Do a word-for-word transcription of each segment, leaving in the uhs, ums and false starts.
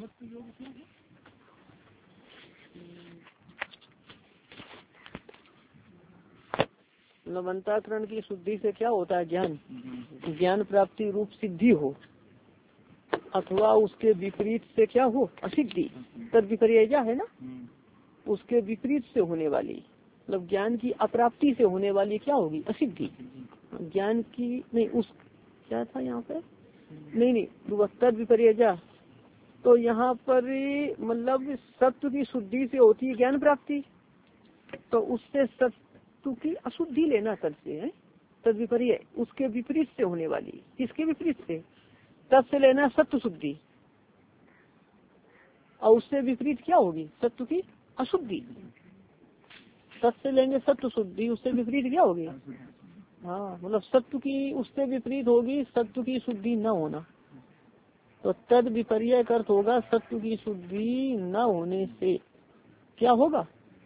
लवंताकरण की शुद्धि से क्या होता है? ज्ञान ज्ञान प्राप्ति रूप सिद्धि हो अथवा उसके विपरीत से क्या हो? असिद्धि। तद विपर्यय है ना, उसके विपरीत से होने वाली, मतलब ज्ञान की अप्राप्ति से होने वाली क्या होगी? असिद्धि। ज्ञान की नहीं, उस क्या था यहाँ पे? नहीं नहीं तद विपर्यय। तो यहाँ पर मतलब सत्व की शुद्धि से होती है ज्ञान प्राप्ति, तो उससे सत्व की अशुद्धि लेना तद से है। तद विपर्यय उसके विपरीत से होने वाली। किसके विपरीत से? तद से लेना सत्व शुद्धि, और उससे विपरीत क्या होगी? सत्व की अशुद्धि। तद से लेंगे सत्व शुद्धि, उससे विपरीत क्या होगी? हाँ, मतलब सत्व की उससे विपरीत होगी सत्व की शुद्धि न होना। तो तद विपर्यय का अर्थ होगा सत्व की शुद्धि न होने से क्या होगा?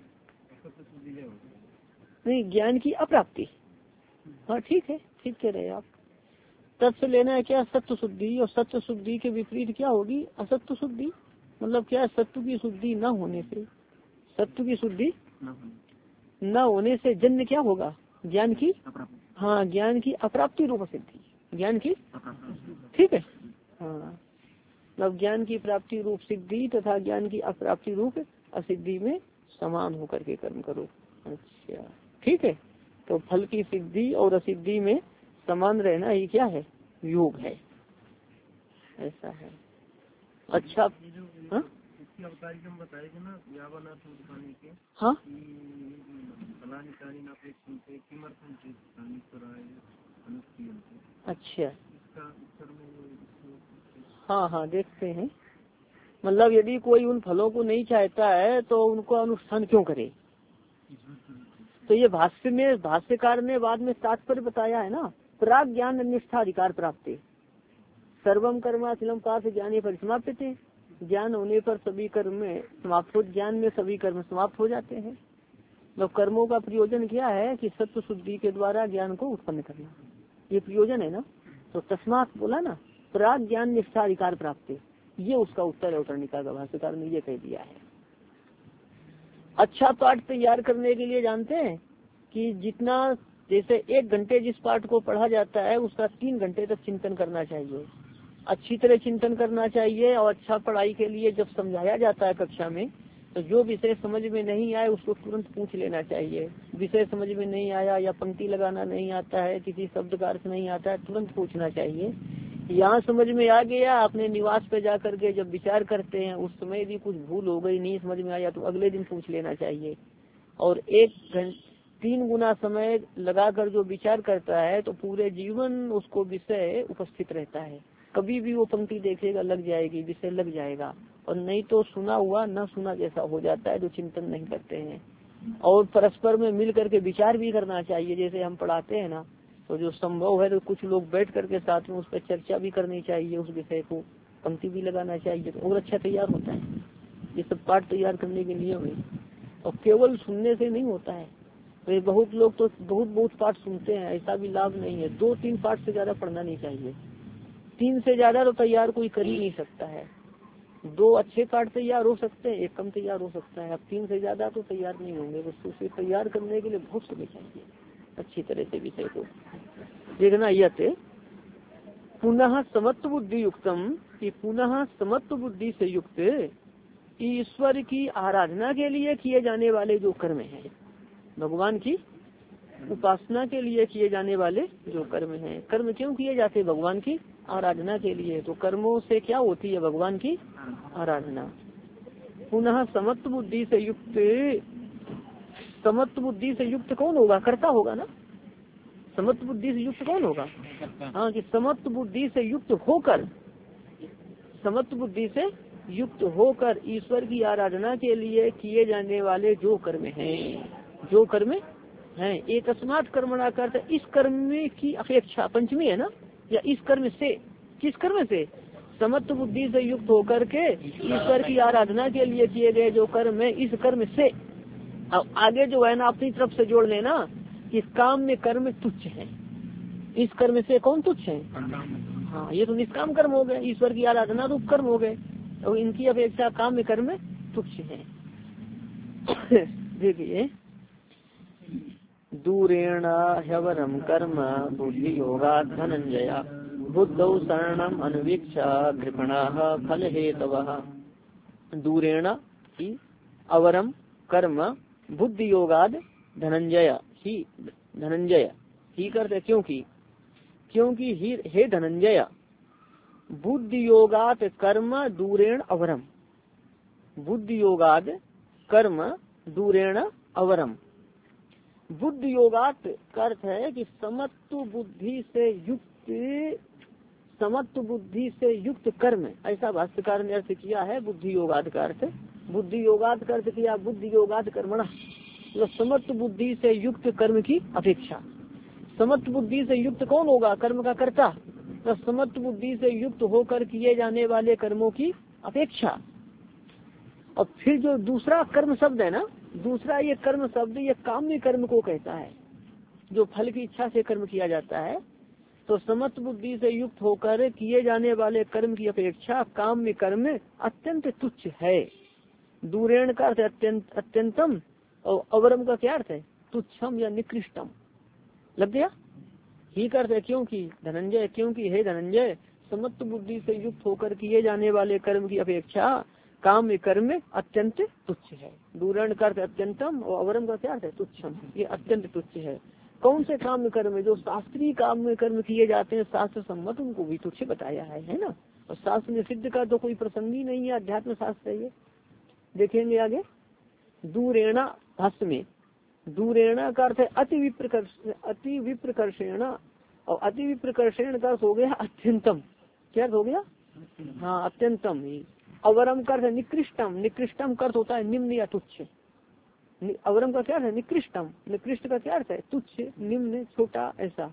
नहीं, ज्ञान की अप्राप्ति। हाँ ठीक है, ठीक कह रहे हैं आप। तत् से लेना है क्या? सत्व शुद्धि, और सत्व शुद्धि के विपरीत क्या होगी? असत्व शुद्धि। मतलब क्या? सत्व की शुद्धि न होने से, सत्व की शुद्धि न होने से जन्य क्या होगा? ज्ञान की, हाँ ज्ञान की अप्राप्ति रूप सिद्धि। ज्ञान की, ठीक है, हाँ मतलब ज्ञान की प्राप्ति रूप सिद्धि तथा ज्ञान की अप्राप्ति रूप असिद्धि में समान होकर के कर्म करो। अच्छा ठीक है, तो फल की सिद्धि और असिद्धि में समान रहना ही क्या है? योग है, ऐसा है। अच्छा हाँ हाँ अच्छा हाँ हाँ देखते हैं। मतलब यदि कोई उन फलों को नहीं चाहता है तो उनको अनुष्ठान क्यों करे? तो ये भाष्य में भाष्यकार ने बाद में तात्पर्य बताया है ना, प्राग ज्ञान निष्ठा अधिकार प्राप्त, सर्वम कर्माचलम पार्थ ज्ञाने परिसमाप्त थे। ज्ञान होने पर सभी कर्म में समाप्त हो, ज्ञान में सभी कर्म समाप्त हो जाते हैं। तो कर्मों का प्रयोजन क्या है? कि सत्व शुद्धि के द्वारा ज्ञान को उत्पन्न करना, ये प्रयोजन है ना। तो तस्मात बोला ना, प्राग ज्ञान निष्ठा अधिकार प्राप्त, ये उसका उत्तर है उत्तरनिका का। भाष्यकार ने ये कह दिया है। अच्छा पाठ तैयार करने के लिए जानते हैं कि जितना जैसे एक घंटे जिस पाठ को पढ़ा जाता है उसका तीन घंटे तक चिंतन करना चाहिए, अच्छी तरह चिंतन करना चाहिए। और अच्छा पढ़ाई के लिए जब समझाया जाता है कक्षा में, तो जो विषय समझ में नहीं आए उसको तुरंत पूछ लेना चाहिए। विषय समझ में नहीं आया या पंक्ति लगाना नहीं आता है, किसी शब्द का अर्थ नहीं आता है, तुरंत पूछना चाहिए। यहाँ समझ में आ गया, अपने निवास पे जा करके जब विचार करते हैं उस समय भी कुछ भूल हो गई, नहीं समझ में आया, तो अगले दिन पूछ लेना चाहिए। और एक घंटे तीन गुना समय लगाकर जो विचार करता है तो पूरे जीवन उसको विषय उपस्थित रहता है। कभी भी वो पंक्ति देखेगा लग जाएगी, विषय लग जाएगा। और नहीं तो सुना हुआ न सुना जैसा हो जाता है जो चिंतन नहीं करते हैं। और परस्पर में मिल करके विचार भी करना चाहिए। जैसे हम पढ़ाते हैं ना, तो जो संभव है तो कुछ लोग बैठ करके साथ में उस पर चर्चा भी करनी चाहिए, उस विषय को पंक्ति भी लगाना चाहिए, तो और अच्छा तैयार होता है। ये सब पाठ तैयार करने के लिए हुए, और केवल सुनने से नहीं होता है। तो बहुत लोग तो बहुत बहुत पाठ सुनते हैं, ऐसा भी लाभ नहीं है। दो तीन पाठ से ज्यादा पढ़ना नहीं चाहिए। तीन से ज्यादा तो तैयार कोई कर ही नहीं सकता है। दो अच्छे पाठ तैयार हो सकते हैं, एक कम तैयार हो सकता है। अब तीन से ज्यादा तो तैयार नहीं होंगे। बस उसे तैयार करने के लिए बहुत समय चाहिए अच्छी तरह से विषय को देखना। यह पुनः समत्व बुद्धि युक्तम, कि पुनः समत्व बुद्धि से युक्त ईश्वर की आराधना के लिए किए जाने वाले जो कर्म हैं, भगवान की उपासना के लिए किए जाने वाले जो कर्म हैं। कर्म क्यों किए जाते? भगवान की आराधना के लिए। तो कर्मों से क्या होती है? भगवान की आराधना। पुनः समत्व बुद्धि से युक्त, समत्व बुद्धि से युक्त कौन होगा? कर्ता होगा ना। समत्व बुद्धि से युक्त कौन होगा? हाँ, कि समत्व बुद्धि से युक्त होकर, समत्व बुद्धि से युक्त होकर ईश्वर की आराधना के लिए किए जाने वाले जो कर्म हैं, जो कर्म हैं, एक अस्मात् कर्मणा करते, इस कर्म की अपेक्षा, पंचमी है ना, या इस कर्म से, किस कर्म से? समत्व बुद्धि से युक्त होकर के ईश्वर की आराधना के लिए किए गए जो कर्म है, इस कर्म से। अब आगे जो है ना अपनी तरफ से जोड़ लेना, इस काम में कर्म तुच्छ है। इस कर्म से कौन तुच्छ है? हाँ, ये तो निष्काम कर्म हो गए, ईश्वर की आराधना रूप कर्म हो गए। और इनकी अपेक्षा काम्य कर्म तुच्छ है। देखिए, दूरेण ह्यवरम कर्म बुद्धि योगा धनंजय बुद्धौ शरणम अनुवीक्ष कृपणा फल हेतवः। दूरेण ही अवरम कर्म बुद्धि योगाद धनंजय ही धनंजय ही करते क्योंकि क्योंकि ही हे धनंजय बुद्धि योगात कर्म दूरेण अवरम। बुद्धि योगाद कर्म दूरेण अवरम। बुद्धि योगात का अर्थ है कि समत्व बुद्धि से युक्त समत्व बुद्धि से युक्त कर्म, ऐसा भाष्यकार ने अर्थ किया है। बुद्धि योगाद का अर्थ बुद्धि योगाद का अर्थ किया बुद्धि योगाद कर्मणा, मतलब समत्व बुद्धि से युक्त कर्म की अपेक्षा। समत्व बुद्धि से युक्त कौन होगा? कर्म का कर्ता। तो समत्व बुद्धि से युक्त होकर किए जाने वाले कर्मों की अपेक्षा। और फिर जो दूसरा कर्म शब्द है ना, दूसरा ये कर्म शब्द ये काम्य कर्म को कहता है, जो फल की इच्छा से कर्म किया जाता है। तो समत्व बुद्धि से युक्त होकर किए जाने वाले कर्म की अपेक्षा काम्य कर्म अत्यंत तुच्छ है। दूरेण का अर्थ अत्यंत अत्यंतम, और अवरम का क्या अर्थ है? तुच्छम या निकृष्टम। लग गया? ही का अर्थ है क्योंकि धनंजय, क्योंकि हे धनंजय समत्व बुद्धि से युक्त होकर किए जाने वाले कर्म की अपेक्षा काम्य कर्म अत्यंत तुच्छ है। दूरेण का अर्थ अत्यंतम और अवरम का क्या अर्थ है? तुच्छम, ये अत्यंत तुच्छ है। कौन से काम्य कर्म? जो शास्त्रीय काम्य कर्म किए जाते हैं शास्त्र सम्मत, उनको भी तुच्छ बताया है, है ना। और शास्त्र में सिद्ध का तो कोई प्रसंग ही नहीं है, अध्यात्म शास्त्र है ये। देखेंगे आगे दूरेणा भाष्य में। दूरेणा का अर्थ है अति विप्रकर्ष अति विप्रकर्षेण, और अति विप्रकर्षेण का अर्थ हो गया अत्यंतम। क्या हो गया? हाँ, अत्यंतम ही। अवरम का अर्थ है निकृष्टम। निकृष्टम का अर्थ होता है निम्न या तुच्छ। अवरम का क्या अर्थ है? निकृष्टम। निकृष्ट का क्या अर्थ है? तुच्छ, निम्न, छोटा, ऐसा।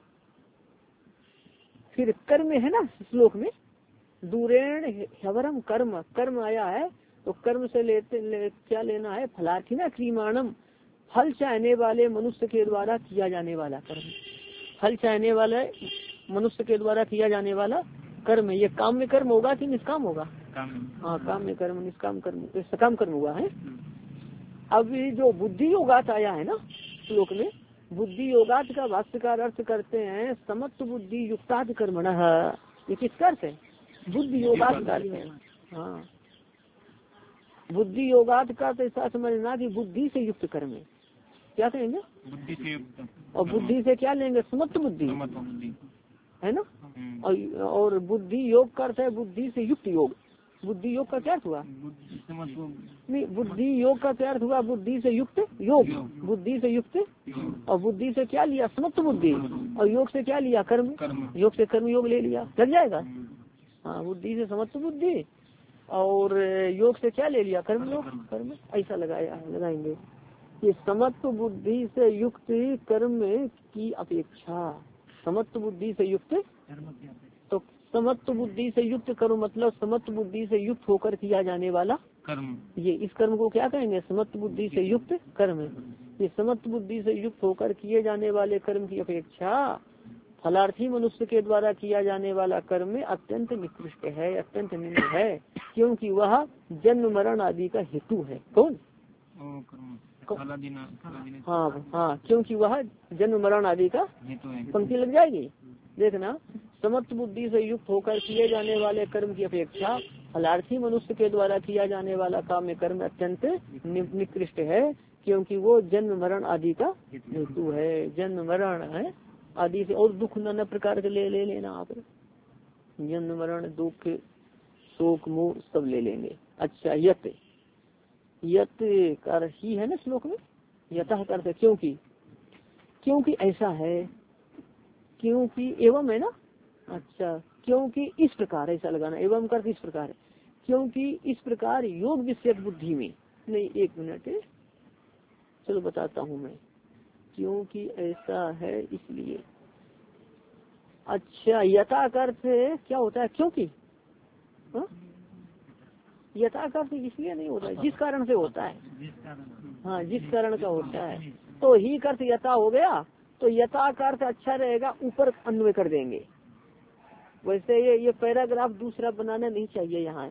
फिर कर्म है ना श्लोक में, दूरेण ह्यवरम कर्म, कर्म आया है तो कर्म से लेते ले, क्या लेना है? फलार्थी ना क्रियमाणम, फल चाहने वाले मनुष्य के द्वारा किया जाने वाला कर्म। फल चाहने वाले मनुष्य के द्वारा किया जाने वाला कर्म, ये काम्य कर्म होगा कि निष्काम होगा? हाँ, काम्य कर्म, निष्काम कर्म, सकाम कर्म हुआ है। अब जो बुद्धि योगात आया है ना श्लोक में, बुद्धि योगात का भाष्यकार अर्थ करते हैं समत्व बुद्धि युक्ताद कर्मणः। ये किसका अर्थ है? बुद्धि योगात का अर्थ है। हाँ, बुद्धि योगात का तो ऐसा समझना कि बुद्धि से युक्त कर्म है। क्या कहेंगे? बुद्धि से युक्त। और बुद्धि से क्या लेंगे? समत्व बुद्धि, है ना। और, और बुद्धि योग का अर्थ है बुद्धि से युक्त योग। बुद्धि योग का क्या अर्थ हुआ? नहीं, बुद्धि योग का क्या अर्थ हुआ? बुद्धि से युक्त योग। बुद्धि से युक्त, और बुद्धि से क्या लिया? समत्व बुद्धि, और योग से क्या लिया? कर्म। योग से कर्म योग ले लिया, लग जाएगा। हाँ, बुद्धि से समत्व बुद्धि और योग से क्या ले लिया? कर्म योग, कर्म, ऐसा लगाया है, लगाएंगे। ये समत्व बुद्धि से युक्त कर्म की अपेक्षा, समत्व बुद्धि से युक्त, तो समत्व बुद्धि से युक्त कर्म मतलब समत्व बुद्धि से युक्त होकर किया जाने वाला कर्म। ये इस कर्म को क्या कहेंगे? समत्व बुद्धि से युक्त कर्म। ये समत्व बुद्धि से युक्त होकर किए जाने वाले कर्म की अपेक्षा फलार्थी मनुष्य के द्वारा किया जाने वाला कर्म अत्यंत निकृष्ट है, अत्यंत निम्न है, क्योंकि वह जन्म मरण आदि का हेतु है। कौन? हाँ हाँ, क्योंकि वह जन्म मरण आदि का पंक्ति लग जाएगी। देखना, समत्व बुद्धि से युक्त होकर किए जाने वाले कर्म की अपेक्षा फलार्थी मनुष्य के द्वारा किया जाने वाला काम्य कर्म अत्यंत निकृष्ट है, क्योंकि वो जन्म मरण आदि का हेतु है। जन्म मरण है आदि से और दुख नाना प्रकार के ले ले लेना आप, जन्म मरण दुख शोक मोह सब ले लेंगे। अच्छा, यत यत कर ही है ना श्लोक में, यतः करते क्योंकि, क्योंकि ऐसा है, क्योंकि एवं है ना। अच्छा, क्योंकि इस प्रकार, ऐसा लगाना, एवं कर इस प्रकार है, क्योंकि इस प्रकार योग विषयक बुद्धि में, नहीं एक मिनट चलो बताता हूँ मैं, क्योंकि ऐसा है इसलिए। अच्छा, यथा का अर्थ क्या होता है? क्योंकि हा? यथा का अर्थ इसलिए नहीं होता है, जिस कारण से होता है। हाँ, जिस कारण का होता है। तो ही का अर्थ यथा हो गया, तो यथा का अर्थ अच्छा रहेगा, ऊपर अन्वय कर देंगे। वैसे ये ये पैराग्राफ दूसरा बनाना नहीं चाहिए यहाँ,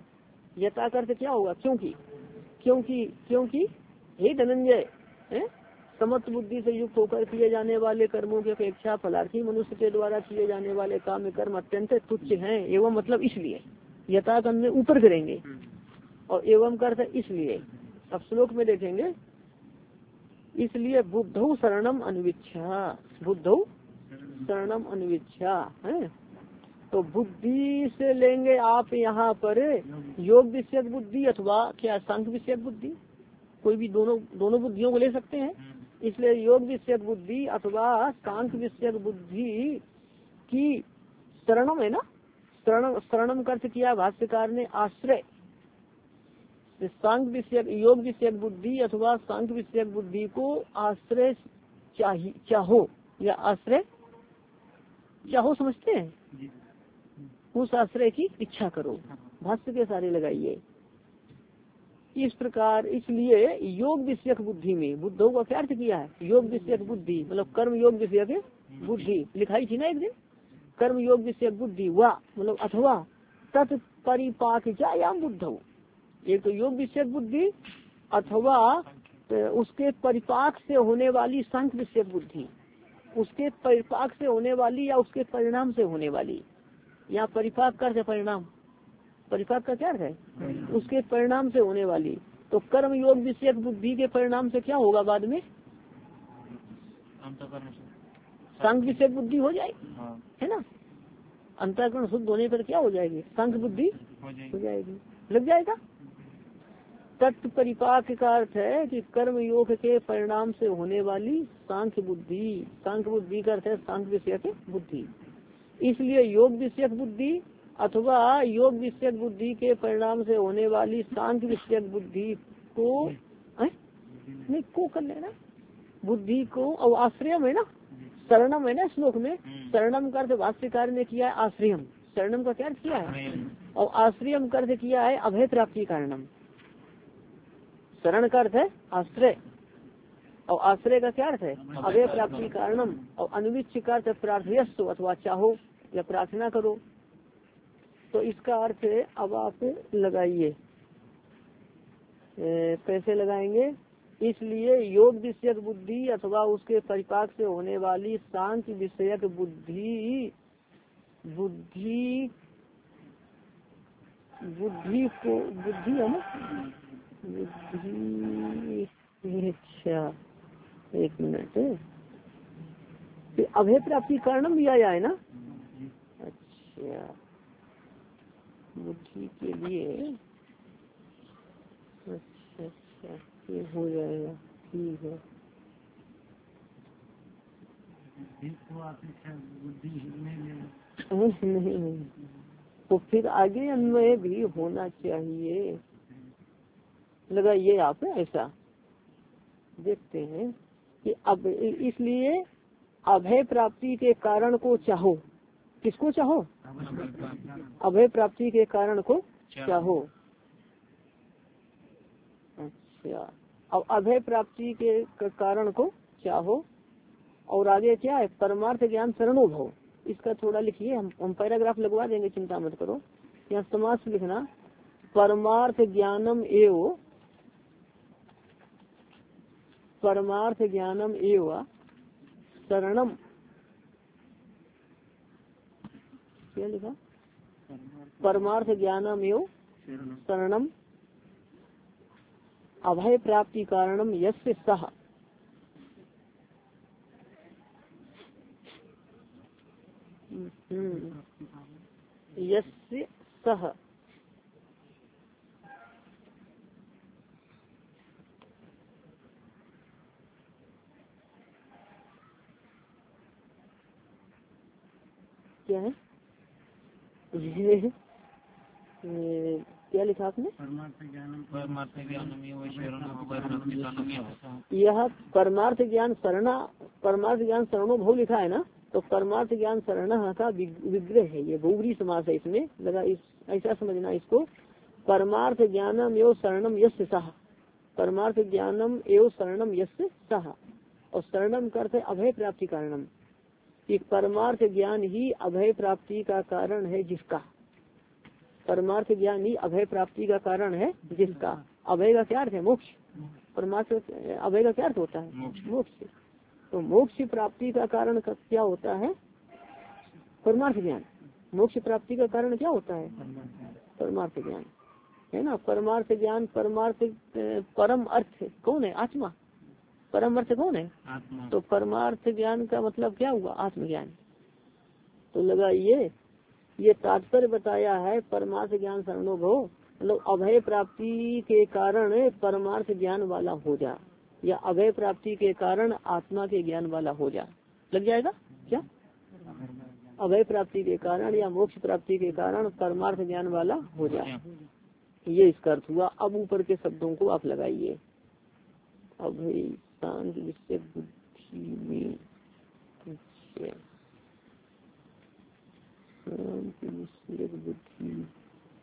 यथा का अर्थ क्या होगा? क्योंकि क्योंकि क्योंकि हे धनंजय, है समत्व बुद्धि से युक्त होकर किए जाने वाले कर्मों की अपेक्षा फलार्थी मनुष्य के द्वारा किए जाने वाले काम कर्म अत्यंत तुच्छ हैं। एवं मतलब इसलिए, यथा कर्म में ऊपर करेंगे और एवं का अर्थ इसलिए। अब श्लोक में देखेंगे, इसलिए बुद्धौ शरणम अन्विच्छा, बुद्धौ शरणम अन्विच्छा है। तो बुद्धि से लेंगे आप यहाँ पर योग विषयक बुद्धि अथवा क्या सांख्य विषयक बुद्धि, कोई भी दोनों दोनों बुद्धियों को ले सकते हैं। इसलिए योग विषयक बुद्धि अथवा सांख्य विषयक बुद्धि की शरणम है ना, शरण शरणम का अर्थ किया भाष्यकार ने आश्रय। सांख्य विषयक योग विषयक बुद्धि अथवा सांख्य विषयक बुद्धि को आश्रय चाहिए, चाहो या आश्रय चाहो, समझते हैं, उस आश्रय की इच्छा करो। भाष्य के सारे लगाइए इस प्रकार। इसलिए योग विषयक बुद्धि में बुद्धों का क्या अर्थ किया है? योग विषयक बुद्धि मतलब कर्म योग विषयक बुद्धि लिखाई थी ना एक दिन, कर्म योग विषयक बुद्धि वा मतलब अथवा तत्परिपाकयाम बुद्धौ, एक तो योग विषयक बुद्धि अथवा उसके परिपाक से होने वाली सांख्य विषयक बुद्धि, उसके परिपाक से होने वाली या उसके परिणाम से होने वाली। यहाँ परिपाक का अर्थ परिणाम, परिपाक का क्या अर्थ है? उसके परिणाम से होने वाली। तो कर्म योग विषयक बुद्धि के परिणाम से क्या होगा? बाद में सांख्य विषयक बुद्धि हो जाएगी, है ना। अंतःकरण शुद्ध होने पर क्या हो जाएगी? सांख्य बुद्धि हो जाएगी, लग जाएगा। तत्व परिपाक का अर्थ है कि कर्म योग के परिणाम से होने वाली सांख्य बुद्धि, सांख्य बुद्धि का अर्थ है सांख्य विषयक बुद्धि। इसलिए योग विषयक बुद्धि अथवा योग विषयक बुद्धि के परिणाम से होने वाली सांख्य विषयक बुद्धि को नहीं को कर लेना, बुद्धि को और आश्रयम है ना, शरणम है ना श्लोक में। शरणम का अर्थ भाष्यकार ने किया है आश्रयम, शरणम का क्या अर्थ किया है? और आश्रयम का अर्थ किया है अभय प्राप्ति कारणम। शरण का अर्थ है आश्रय और आश्रय का क्या अर्थ है? अभय प्राप्ति कारणम। और अन्विच्छ का अर्थ प्रार्थयस्व अथवा चाहो या प्रार्थना करो। तो इसका अर्थ अब आप लगाइए, कैसे लगाएंगे? इसलिए योग विषयक बुद्धि अथवा उसके परिपाक से होने वाली सांख्य विषयक बुद्धि बुद्धि बुद्धि को बुद्धि है ना, बुद्धि अच्छा एक मिनट, अभय प्राप्ति कारणम भी आया है ना। अच्छा बुद्धि के लिए, अच्छा अच्छा ये हो जाएगा, ठीक है। नहीं नहीं तो फिर आगे अन्वय भी होना चाहिए, लगाइए आप ऐसा। देखते हैं कि अब इसलिए अभय प्राप्ति के कारण को चाहो, किसको चाहो? अभय प्राप्ति के कारण को चाहो। अच्छा अब अभय प्राप्ति के कारण को चाहो और आगे क्या है? परमार्थ ज्ञान शरणोभव। इसका थोड़ा लिखिए, हम हम पैराग्राफ लगवा देंगे, चिंता मत करो। यहाँ समास लिखना, परमार्थ ज्ञानम एव परमार्थ ज्ञानम एव शरणम, क्या लिखा? परमार्थ ज्ञानम एव शरणम अभय प्राप्ति कारणम यस्य सह। यस्य सह क्या है? ये क्या लिखा आपने? यह परमार्थ ज्ञान शरणा, परमार्थ ज्ञान शरणो भव लिखा है ना। तो परमार्थ ज्ञान शरण का विग्रह है, ये बहुव्रीहि समास है, इसमें लगा इस ऐसा समझना इसको। परमार्थ ज्ञानम एवं शरणम यस्य सह, परमार्थ ज्ञानम एवं शरणम यस्य सह। और शरणम करते अभय प्राप्ति कारणम, कि परमार्थ ज्ञान ही अभय प्राप्ति का कारण है जिसका। परमार्थ ज्ञान ही अभय प्राप्ति का कारण है, जिसका अभय का क्या अर्थ है? मोक्ष। परमार्थ अभय का क्या अर्थ होता है? मोक्ष। तो मोक्ष प्राप्ति का कारण क्या होता है? परमार्थ ज्ञान। मोक्ष प्राप्ति का कारण क्या होता है? परमार्थ ज्ञान, है ना। परमार्थ ज्ञान, परमार्थ परम अर्थ कौन है? आत्मा। परम अर्थ कौन है? आत्मा। तो परमार्थ ज्ञान का मतलब क्या हुआ? आत्मज्ञान। तो लगा ये ये तात्पर्य बताया है परमार्थ ज्ञान शरणोभव, मतलब अभय प्राप्ति के कारण परमार्थ ज्ञान वाला हो जा, या अभय प्राप्ति के कारण आत्मा के ज्ञान वाला हो जा। लग जाएगा क्या? अभय प्राप्ति के कारण या मोक्ष प्राप्ति के कारण परमार्थ ज्ञान वाला हो जा, ये इसका अर्थ हुआ। अब ऊपर के शब्दों को आप लगाइए। अभय शांत विषय बुद्धि में, बुद्धि,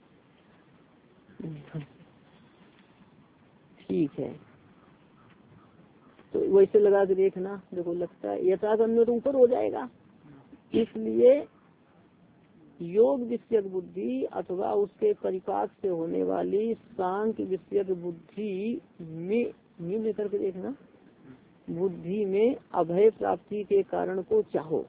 ठीक है। तो वैसे लगा के देखना, देखो लगता है यथागम्य तो ऊपर हो जाएगा। इसलिए योग विषयक बुद्धि अथवा उसके परिपाक से होने वाली सांख्य विषयक बुद्धि में, निम्न करके देखना, बुद्धि में अभय प्राप्ति के कारण को चाहो।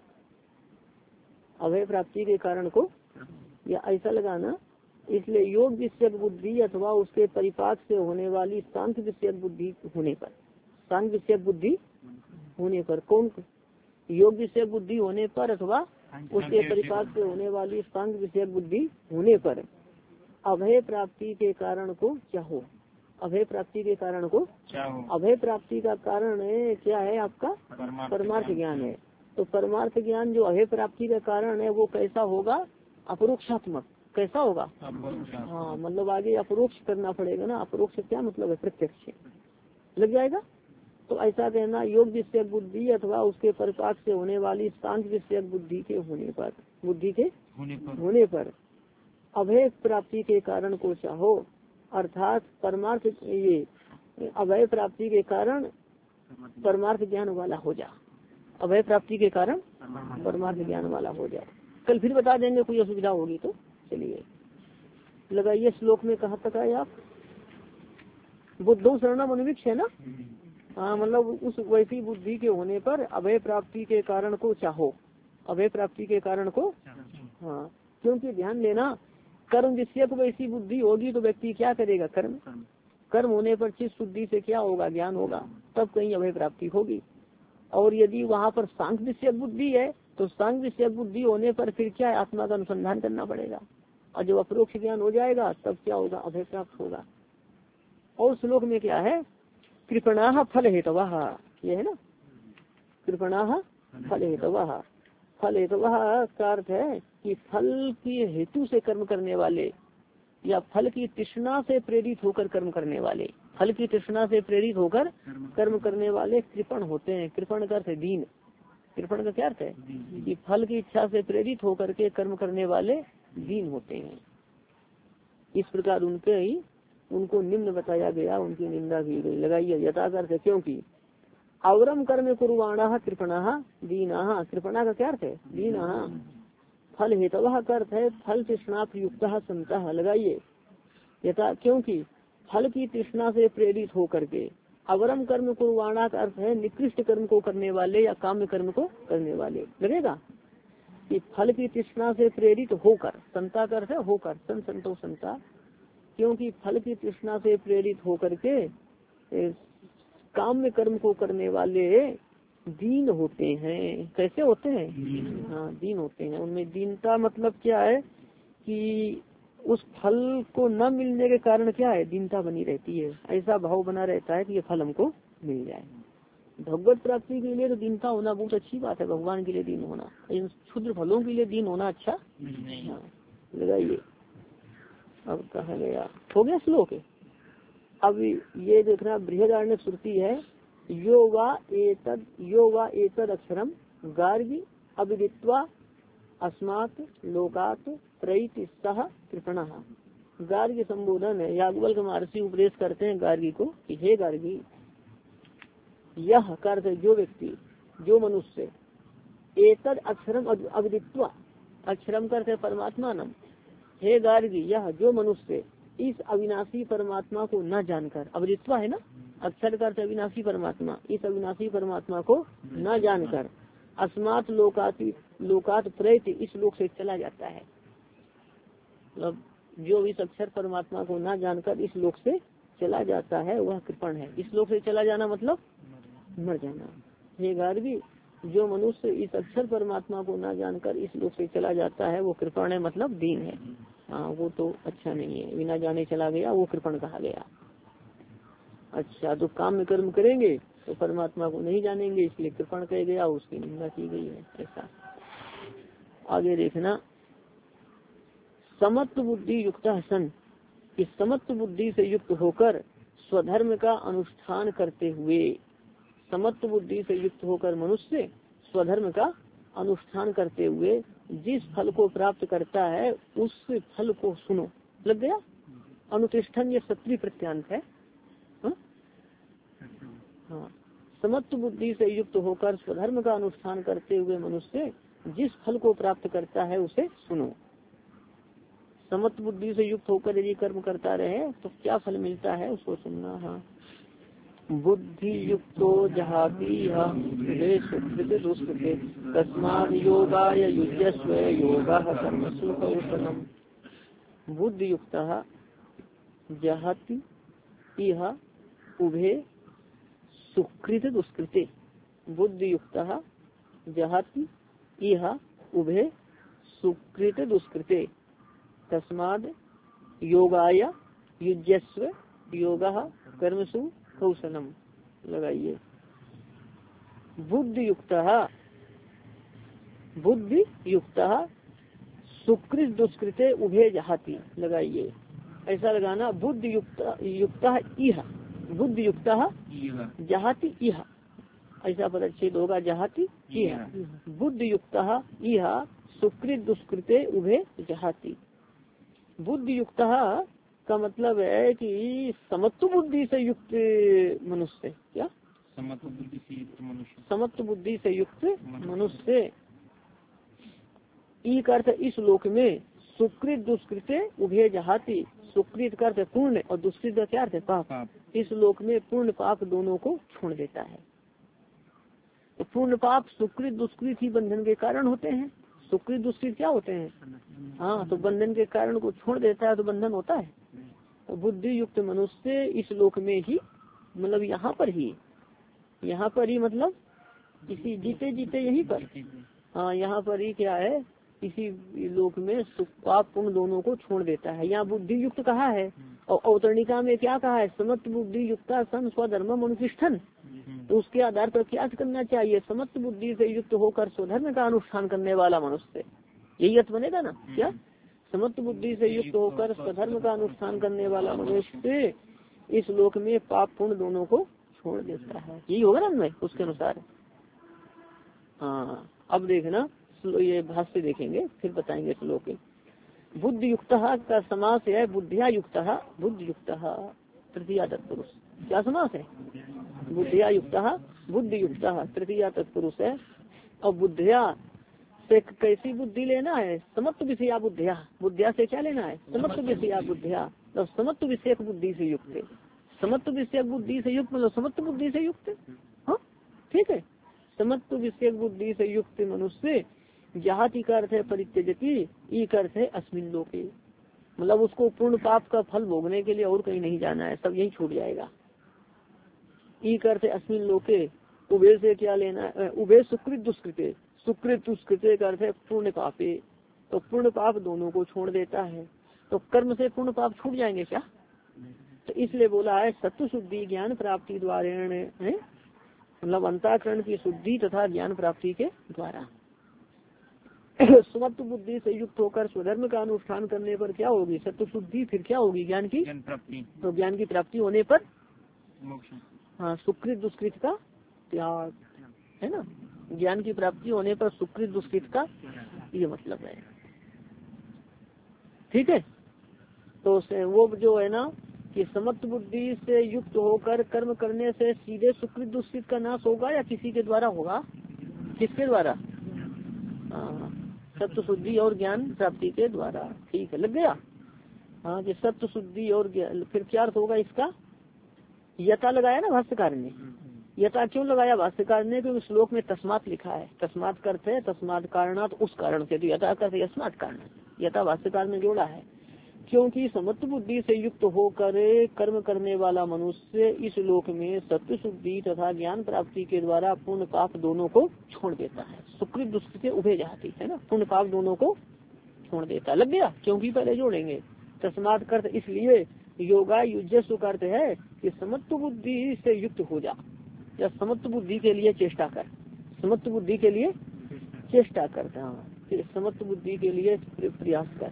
अभय प्राप्ति के कारण को, या ऐसा लगाना। इसलिए योग विषयक बुद्धि अथवा उसके परिपाक से होने वाली सांख्य विषयक बुद्धि होने पर, सांख्य विषयक बुद्धि होने पर, कौन? योग विषयक बुद्धि होने पर अथवा उसके परिपाक से होने वाली सांख्य विषयक बुद्धि होने पर अभय प्राप्ति के कारण को चाहो। अभय प्राप्ति के कारण को चाहो। अभय प्राप्ति का कारण है क्या है? आपका परमार्थ ज्ञान है। तो परमार्थ ज्ञान जो अभय प्राप्ति का कारण है वो कैसा होगा? अपरोक्षात्मक। कैसा होगा? हाँ, मतलब आगे अपरोक्ष करना पड़ेगा ना। अपरोक्ष क्या मतलब है? प्रत्यक्ष। लग जाएगा। तो ऐसा कहना, योग विषयक बुद्धि अथवा उसके परिपाक से होने वाली सांख्य विषयक बुद्धि के होने पर, बुद्धि के होने पर, होने पर अभय प्राप्ति के कारण को चाहो, अर्थात परमार्थ, ये अभय प्राप्ति के कारण परमार्थ ज्ञान वाला हो जा। अभय प्राप्ति के कारण परमार्थ ज्ञान वाला हो जा। कल फिर बता देंगे, कोई असुविधा होगी तो। चलिए लगाइए, श्लोक में कहाँ तक आए आप? बुद्धो शरणम अनुविक्ष है ना। हाँ, मतलब उस वैसी बुद्धि के होने पर अभय प्राप्ति के कारण को चाहो। अभय प्राप्ति के कारण को, हाँ, क्योंकि ध्यान देना, कर्म विषयक वैसी बुद्धि होगी तो व्यक्ति क्या करेगा? कर्म। कर्म होने पर चित्त शुद्धि से क्या होगा? ज्ञान होगा, तब कहीं अभय प्राप्ति होगी। और यदि वहाँ पर सांख्य विषयक बुद्धि है तो सांख्य विषयक बुद्धि होने पर फिर क्या है? आत्मा का अनुसंधान करना पड़ेगा, और जब अपरोक्ष ज्ञान हो जाएगा तब क्या होगा? अभय प्राप्त होगा। और श्लोक में क्या है? कृपणाः फल हेतवः, ये है ना, कृपणाः फल हेतवः। फल हेतवः का अर्थ है कि फल की हेतु से कर्म करने वाले, या फल की तृष्णा से प्रेरित होकर कर्म करने वाले, फल की तृष्णा से प्रेरित होकर कर्म करने वाले कृपण होते हैं। कृपण का अर्थ है दीन। कृपण का क्या अर्थ है? कि फल की इच्छा से प्रेरित होकर के कर्म करने वाले दीन होते हैं। इस प्रकार उनके ही उनको निम्न बताया गया, उनकी निंदा की गई। लगाइए यथार्थ है, क्योंकि अवरम कर्म कुर्वाणः कृपणाः दीनाः। कृपणा का क्या अर्थ है? दीनाः। फल हेतवः का अर्थ है फल तृष्णा प्रयुक्तः संतः। लगाइए यथा, क्योंकि फल की तृष्णा से प्रेरित होकर के। अवरम कर्म कुर्वाणा का अर्थ है निकृष्ट कर्म को करने वाले या काम्य कर्म को करने वाले। लगेगा कि फल की तृष्णा से प्रेरित होकर, संता का अर्थ है होकर, सन संतो संता, क्योंकि फल की तृष्णा से प्रेरित होकर के काम्य कर्म को करने वाले दीन होते हैं। कैसे होते हैं? हाँ, दीन होते हैं। उनमें दीनता मतलब क्या है? कि उस फल को न मिलने के कारण क्या है? दीनता बनी रहती है। ऐसा भाव बना रहता है कि ये फल हमको मिल जाए। भगवत प्राप्ति के लिए तो दीनता होना बहुत अच्छी बात है, भगवान के लिए दीन होना। इन क्षुद्र फलों के लिए दीन होना अच्छा नहीं। लगाइए, अब कहा गया, हो गया श्लोक। अब ये देखना, बृहदारण्य श्रुति है, यो वा एतद यो वा एतद अक्षरम गार्गी अविदित्वा अस्मात् लोकात् प्रैति सह कृपणः। गार्गी संबोधन है। याज्ञवल्क्य के महर्षि उपदेश करते हैं गार्गी को कि हे गार्गी, यह कर्त जो व्यक्ति, जो मनुष्य एतद अक्षरम अविदित्वा, अक्षरम करते परमात्मा नम, हे गार्गी, यह जो मनुष्य इस अविनाशी परमात्मा को न जानकर, अवरित्वा है ना, अक्षर का अर्थ अविनाशी परमात्मा, इस अविनाशी परमात्मा को न जानकर अस्मात् लोकाति लोकात प्रेत इस लोक से चला जाता है। मतलब जो इस अक्षर परमात्मा को न जानकर इस लोक से चला जाता है वह कृपण है। इस लोक से चला जाना मतलब मर जाना। हे गार्गी, जो मनुष्य इस अक्षर परमात्मा को न जानकर इस लोक से चला जाता है वो कृपण है, मतलब दीन है। हाँ, वो तो अच्छा नहीं है, बिना जाने चला गया वो कृपण कहा गया। अच्छा, तो काम में कर्म करेंगे तो परमात्मा को नहीं जानेंगे, इसलिए कृपण कह गया, उसकी निंदा की गई है। ऐसा आगे देखना, समत्व बुद्धि युक्त सन, इस समत्व बुद्धि से युक्त होकर स्वधर्म का अनुष्ठान करते हुए, समत्व बुद्धि से युक्त होकर मनुष्य स्वधर्म का अनुष्ठान करते हुए जिस फल को प्राप्त करता है उस फल को सुनो। लग गया, अनुतिष्ठन ये सत्री प्रत्यांत है। हाँ, हाँ। समत्व बुद्धि से युक्त होकर स्वधर्म का अनुष्ठान करते हुए मनुष्य जिस फल को प्राप्त करता है उसे सुनो। समत्व बुद्धि से युक्त होकर यदि कर्म करता रहे तो क्या फल मिलता है उसको सुनना। हाँ, बुद्धि युक्तो जहाति दुष्कृते तस्माद् योगाय युज्यस्व योगः कर्मसु कौशलम्। बुद्धि युक्तः जहाति इह उभे सुकृत दुष्कृते, बुद्धि युक्तः जहाति इह उभे सुकृत दुष्कृते तस्माद् योगाय युज्यस्व योगः कर्मसु कौशलम। लगाइए, बुद्धि युक्तः, बुद्धि युक्तः सुकृत दुष्कृते उभे जहाति। लगाइए, ऐसा लगाना, बुद्धि युक्त युक्तः इह, बुद्धि युक्तः जहाति इह, ऐसा पदच्छेद होगा, जहाति इह। बुद्धि युक्तः इह सुकृत दुष्कृते उभे जहाति। बुद्धि युक्तः का मतलब है कि समत्व बुद्धि से युक्त मनुष्य, क्या समत्व बुद्धि से युक्त मनुष्य, समत्व बुद्धि से युक्त मनुष्य एक अर्थ इस लोक में सुकृत दुष्कृते उभे जहाति। सुकृत का अर्थ पूर्ण और दुष्कृत का क्या अर्थ है, पाप। इस लोक में पूर्ण पाप दोनों को छोड़ देता है। तो पूर्ण पाप सुकृत दुष्कृत ही बंधन के कारण होते हैं। सुकृत दुष्कृत क्या होते हैं, हाँ, तो बंधन के कारण को छोड़ देता है तो बंधन होता है। तो बुद्धि युक्त मनुष्य इस लोक में ही, मतलब यहाँ पर ही, यहाँ पर ही मतलब इसी जीते जीते यहीं पर, हाँ, यहाँ पर ही क्या है, इसी लोक में सुख पाप पुण्य दोनों को छोड़ देता है। यहाँ बुद्धि युक्त कहा है और अवतरणिका में क्या कहा है, समत्व बुद्धि युक्ता सन स्वधर्म अनुष्ठन। तो उसके आधार पर क्या करना चाहिए, समत्व बुद्धि से युक्त होकर स्वधर्म का अनुष्ठान करने वाला मनुष्य, यही अर्थ बनेगा ना। क्या, समत्व बुद्धि से युक्त होकर स्वधर्म का अनुष्ठान करने वाला मनुष्य इस लोक में पाप पुण्य दोनों को छोड़ देता है, यही होगा ना मैं उसके अनुसार। हाँ, अब देखना, ये भाष्य देखेंगे फिर बताएंगे श्लोक। बुद्धि युक्त का समास है बुद्धिया युक्त, बुद्धि युक्त तृतीया तत्पुरुष। क्या समास है, बुद्धिया युक्त, बुद्धि युक्त तृतीया तत्पुरुष है। और बुद्धिया से कैसी बुद्धि लेना है, समत्व विषया बुद्धिया, बुद्धिया से क्या लेना है, समत्व विषया बुद्धिया, तो समत्व विषयक बुद्धि से युक्त, समत्व विषयक बुद्धि से युक्त मतलब समत्व बुद्धि से युक्त। हाँ, ठीक है, समत्व विषयक बुद्धि से युक्त मनुष्य जहाति का अर्थ है परित्यजति, ई का अर्थ है अस्मिन लोके, मतलब उसको पूर्ण पाप का फल भोगने के लिए और कहीं नहीं जाना है, सब यही छूट जाएगा। ई का अर्थ है अस्मिन लोके, उभे से क्या लेना है, उभे सुकृत दुष्कृते, सुकृत दुष्कृते का अर्थ है पूर्ण पापे, तो पूर्ण पाप दोनों को छोड़ देता है। तो कर्म से पूर्ण पाप छूट जाएंगे क्या, तो इसलिए बोला है सत्व शुद्धि ज्ञान प्राप्ति द्वारा है, मतलब अंतःकरण की शुद्धि तथा ज्ञान प्राप्ति के द्वारा। समत्व बुद्धि से युक्त होकर स्वधर्म का अनुष्ठान करने पर क्या होगी, सत्व शुद्धि, फिर क्या होगी, ज्ञान की प्राप्ति। तो ज्ञान की प्राप्ति होने पर मोक्ष, हाँ, सुकृत दुष्कृत का त्याग है ना, ज्ञान की प्राप्ति होने पर सुकृत दुष्कृत का ये मतलब है। ठीक है, तो वो जो है ना कि समत्व बुद्धि से युक्त होकर कर्म करने से सीधे सुकृत दुष्कृत का नाश होगा या किसी के द्वारा होगा, किसके द्वारा, हाँ, सत्व शुद्धि और ज्ञान प्राप्ति के द्वारा। ठीक है, लग गया। हाँ, कि सत्व शुद्धि और ज्ञान, फिर क्या अर्थ होगा इसका? यथा लगाया ना भाष्यकार ने। यथा क्यों लगाया भाष्यकार ने? क्योंकि श्लोक में तस्मात लिखा है। तस्मात का अर्थ है तस्मात कारणात, उस कारण से। तो यथा का अर्थ अस्मात् कारण, यथा भाष्यकार ने जोड़ा है। क्योंकि समत्व बुद्धि से युक्त होकर कर्म करने वाला मनुष्य इस लोक में सत्य शुद्धि तथा ज्ञान प्राप्ति के द्वारा पुण्य पाप दोनों को छोड़ देता है। सुकृत दुष्कृत उभय जाती है ना, पुण्य पाप दोनों को छोड़ देता। लग गया? क्योंकि पहले जोड़ेंगे। तस्मात कर्त इसलिए योगा युजस्व का अर्थ है कि समत्व बुद्धि से युक्त हो जा, या समत्व बुद्धि के लिए चेष्टा कर। समत्व बुद्धि के लिए चेष्टा करता है, समत्व बुद्धि के लिए प्रयास कर।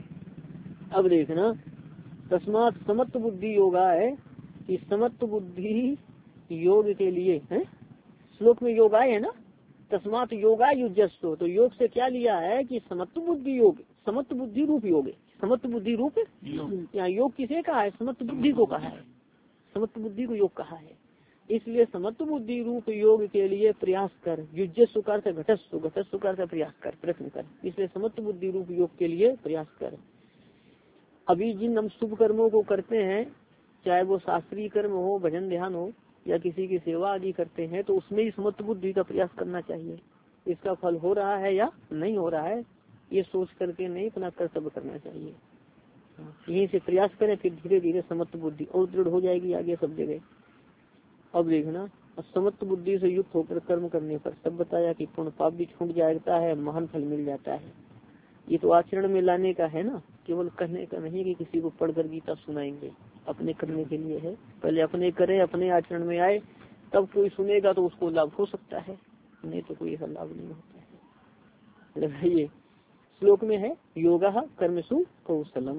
अब देखना, तस्मात समत्व बुद्धि योगा है कि समत्व बुद्धि योग के लिए है। श्लोक में योगा है ना, तस्मात योगा युजस्व। तो योग से क्या लिया है कि समत्व बुद्धि योग, समत्व बुद्धि रूप योग, समत्व बुद्धि रूप यहाँ योग किसे कहा है? समत्व बुद्धि को कहा है, समत्व बुद्धि को योग कहा है। इसलिए समत्व बुद्धि रूप योग के लिए प्रयास कर। युजस्व का अर्थ घटस्व, घटस्व का अर्थ प्रयास कर, प्रयत्न कर। इसलिए समत्व बुद्धि रूप योग के लिए प्रयास कर। अभी जिन हम शुभ कर्मों को करते हैं, चाहे वो शास्त्रीय कर्म हो, भजन ध्यान हो, या किसी की सेवा आदि करते हैं, तो उसमें ही समत्व बुद्धि का प्रयास करना चाहिए। इसका फल हो रहा है या नहीं हो रहा है, ये सोच करके नहीं अपना कर्तव्य करना चाहिए। यहीं से प्रयास करें, फिर धीरे धीरे समत्व बुद्धि और दृढ़ हो जाएगी आगे सब जगह। अब देखना, समत्व बुद्धि से युक्त होकर कर्म करने पर सब बताया कि पुण्य पाप भी छूट जाता है, महान फल मिल जाता है। ये तो आचरण में लाने का है ना, केवल कहने का नहीं कि किसी को पढ़कर गीता सुनाएंगे। अपने करने के लिए है, पहले अपने करें, अपने आचरण में आए, तब कोई सुनेगा तो उसको लाभ हो सकता है, नहीं तो कोई ऐसा लाभ नहीं होता है। लगाइए, श्लोक में है योगा कर्मसु कौशलम।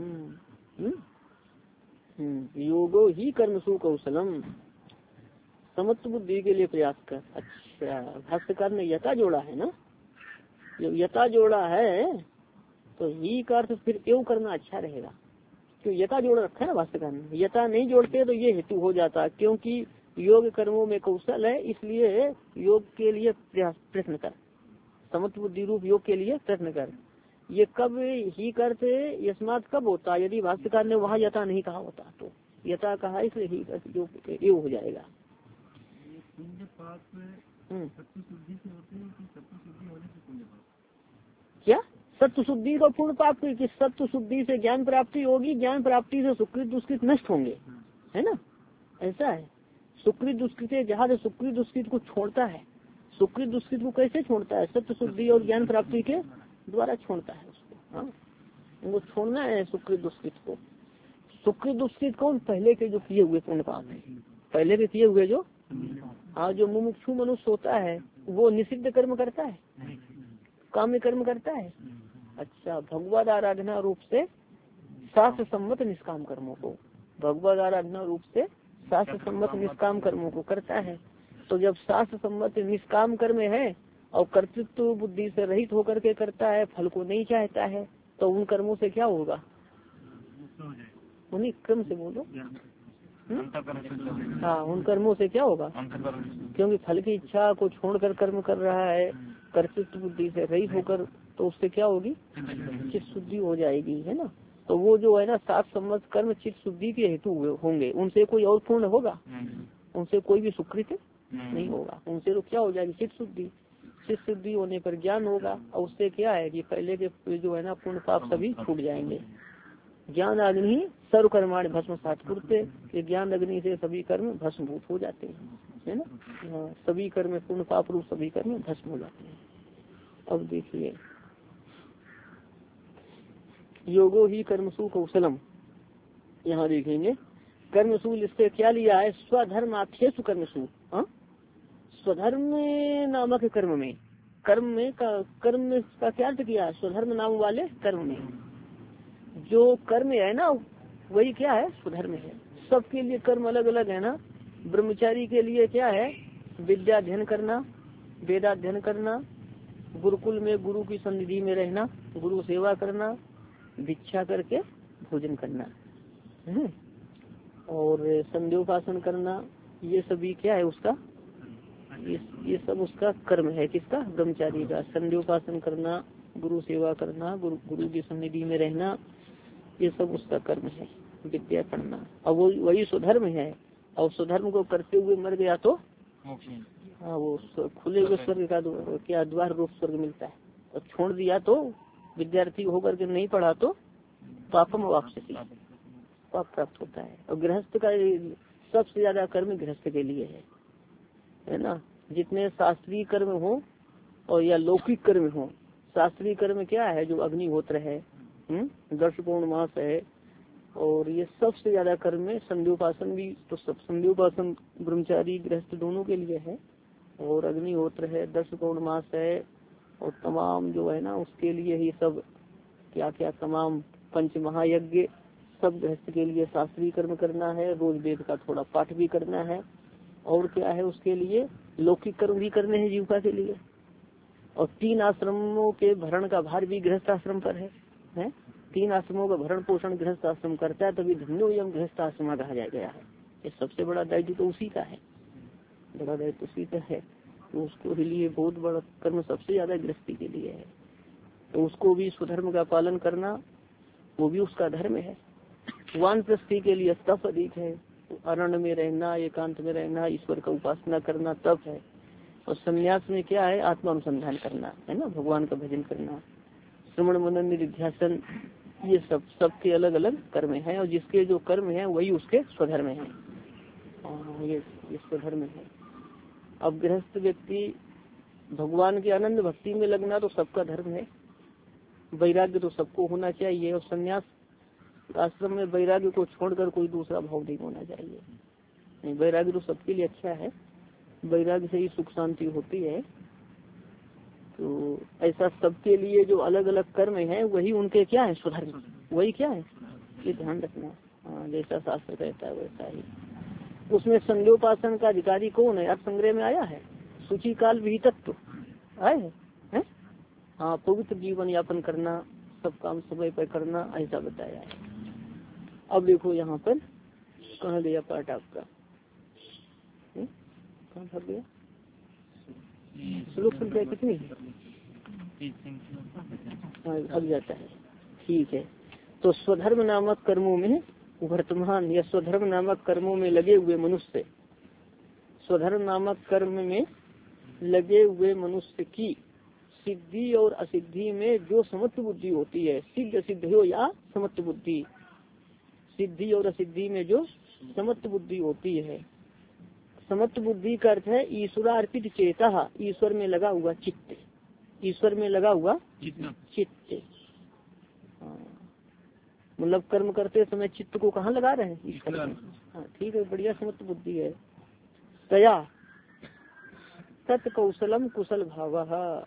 योगो ही कर्मसु कौशलम, समत्व बुद्धि के लिए प्रयास कर। अच्छा, भाष्यकार ने यथा जोड़ा है ना, जब यथा जोड़ा है तो ही का अर्थ फिर एवं करना अच्छा रहेगा। क्यों यथा जोड़ रखा है ना भाष्यकार ने, यथा नहीं जोड़ते तो ये हेतु हो जाता, क्योंकि योग कर्मों में कौशल है, इसलिए योग के लिए प्रयास प्रयत्न कर। समत्व बुद्धि रूप योग के लिए प्रयत्न कर। ये कब ही करते यस्मात कब होता? यदि भाष्यकार ने वहाँ यथा नहीं कहा होता तो, यथा कहा इसलिए ही योग एवं हो जाएगा। क्या सत्य शुद्धि को पूर्ण पाप की? सत्य शुद्धि से ज्ञान प्राप्ति होगी, ज्ञान प्राप्ति से सुकृत दुष्कृत नष्ट होंगे, है ना, ऐसा है। सुकृत दुष्कृत जहाँ से सुकृत दुष्कृत को छोड़ता है, सुकृत दुष्कृत को कैसे छोड़ता है? सत्य शुद्धि और ज्ञान प्राप्ति के द्वारा छोड़ता है उसको। हाँ, उनको छोड़ना है सुकृत दुष्कृत को। सुकृत दुष्कृत कौन? पहले के जो किए हुए पुण्य पाप है, पहले के किए हुए जो, हाँ, जो मुमुक्षु मनुष्य होता है वो निषिद्ध कर्म करता है, काम्य कर्म करता है। अच्छा, भगवद आराधना रूप से शास्त्र सम्मत निष्काम कर्मों को, भगवद आराधना रूप से शास्त्र सम्मत निष्काम कर्मों को करता है। तो जब शास्त्र सम्मत निष्काम कर्म है और कर्तृत्व बुद्धि से रहित होकर के करता है, फल को नहीं चाहता है, तो उन कर्मों से क्या होगा? उन्हीं कर्म से बोलो, हाँ, उन कर्मों से क्या होगा? क्योंकि फल की इच्छा को छोड़कर कर्म कर रहा है, कर्तृत्व बुद्धि से रहित होकर, तो उससे क्या होगी? चित्त शुद्धि हो जाएगी, है ना। तो वो जो है ना सात सम्मत कर्म चित्त शुद्धि के हेतु होंगे, उनसे कोई और पूर्ण होगा? उनसे कोई भी सुकृत नहीं होगा। उनसे तो क्या हो जाएगी? चित्त शुद्धि। चित्त शुद्धि होने पर ज्ञान होगा, और उससे क्या है कि पहले के जो है ना पूर्ण पाप सभी छूट जाएंगे। ज्ञान अग्नि सर्व कर्माण भस्म सात कुरते, कि ज्ञान अग्नि से सभी कर्म भस्मभूत हो जाते हैं, है ना। हाँ, सभी कर्म पूर्ण पाप रूप सभी कर्म भस्म हो जाते हैं। अब देखिए, योगो ही कर्मसु कौशलम, यहाँ देखेंगे कर्मसु इससे क्या लिया है? स्वधर्माख्येषु कर्मसु। हाँ, स्वधर्म नामक कर्म में, कर्म में का कर्म का क्या अर्थ किया? स्वधर्म नाम वाले कर्म में। जो कर्म है ना वही क्या है? स्वधर्म है। सबके लिए कर्म अलग अलग है ना। ब्रह्मचारी के लिए क्या है? विद्या अध्ययन करना, वेदाध्ययन करना, गुरुकुल में गुरु की सन्निधि में रहना, गुरु सेवा करना, भिक्षा करके भोजन करना, है, और संध्योपासन करना, ये सभी क्या है उसका? ये, ये सब उसका कर्म है। किसका? ब्रह्मचारी का। संध्योपासन करना, गुरु सेवा करना, गुरु गुरु की सन्निधि में रहना, ये सब उसका कर्म है, विद्या पढ़ना। अब वो वही स्वधर्म है, और स्वधर्म को करते हुए मर गया तो हाँ वो खुले हुए स्वर्ग का क्या द्वार रूप स्वर्ग मिलता है, और छोड़ दिया तो विद्यार्थी होकर के नहीं पढ़ा तो पापम वापसी पाप प्राप्त होता है। और गृहस्थ का सबसे ज्यादा कर्म गृहस्थ के लिए है, है ना। जितने शास्त्रीय कर्म हो और या लौकिक कर्म हो, शास्त्रीय कर्म क्या है, जो अग्निहोत्र है, दर्श पौर्णमास है, और ये सबसे ज्यादा कर्म में संध्योपासन भी, तो सब संध्योपासन ब्रह्मचारी गृहस्थ दोनों के लिए है, और अग्निहोत्र है, दर्श पौर्णमास है, और तमाम जो है ना उसके लिए ही सब क्या क्या तमाम पंच महायज्ञ सब गृहस्थ के लिए शास्त्रीय कर्म करना है। रोज वेद का थोड़ा पाठ भी करना है, और क्या है उसके लिए लौकिक कर्म भी करने हैं जीविका के लिए। और तीन आश्रमों के भरण का भार भी गृहस्थ आश्रम पर है, है? तीन आश्रमों का भरण पोषण गृहस्थ आश्रम करता है, तभी धन्यो एवं गृहस्थ आश्रम कहा जा गया है। ये सबसे बड़ा दायित्व तो उसी का है, बड़ा दायित्व उसी का है, तो उसको लिए बहुत बड़ा कर्म सबसे ज्यादा गृहस्थी के लिए है। तो उसको भी स्वधर्म का पालन करना, वो भी उसका धर्म है। वानप्रस्थी के लिए तप अधिक है, अरण्य में रहना, एकांत में रहना, ईश्वर का उपासना करना तप है। और संन्यास में क्या है, आत्मा अनुसंधान करना है ना, भगवान का भजन करना, श्रवण मनन निधिध्यासन, ये सब सबके अलग अलग कर्म हैं, और जिसके जो कर्म है वही उसके स्वधर्म है, ये ये स्वधर्म है। अब गृहस्थ व्यक्ति भगवान के आनंद भक्ति में लगना तो सबका धर्म है, वैराग्य तो सबको होना चाहिए, और संन्यास आश्रम में वैराग्य को छोड़कर कोई दूसरा भाव नहीं होना चाहिए। नहीं, वैराग्य तो सबके लिए अच्छा है, वैराग्य से ही सुख शांति होती है। तो ऐसा सबके लिए जो अलग अलग कर्म है वही उनके क्या है, स्वधर्म, वही क्या है, ये ध्यान रखना। हाँ, जैसा शास्त्र कहता है वैसा ही। उसमें संध्योपासन का अधिकारी कौन है, अर्थ संग्रह में आया है, सूची काल भी तत्व आए है, है? हाँ, पवित्र जीवन यापन करना, सब काम समय पर करना, ऐसा बताया है। अब देखो यहाँ पर कहाँ गया पाठ आपका, कहाँ भाग गया, श्लोक संख्या कितनी है, हाँ अब जाता है, ठीक है। तो स्वधर्म नामक कर्मों में वर्तमान या स्वधर्म नामक कर्मों में लगे हुए मनुष्य, स्वधर्म नामक कर्म में लगे हुए मनुष्य की सिद्धि और असिद्धि में जो समत्व बुद्धि होती है, सिद्ध सिद्ध हो या समत्व बुद्धि, सिद्धि और असिद्धि में जो समत्व बुद्धि होती है, समत्व बुद्धि का अर्थ है ईश्वरार्पित चेता, ईश्वर में लगा हुआ चित्त, ईश्वर में लगा हुआ चित्त। मतलब कर्म करते समय चित्त को कहाँ लगा रहे हैं, ईश्वर में। हाँ ठीक है, बढ़िया समत्व बुद्धि है। तया तत्कौशलम कुशल भाव,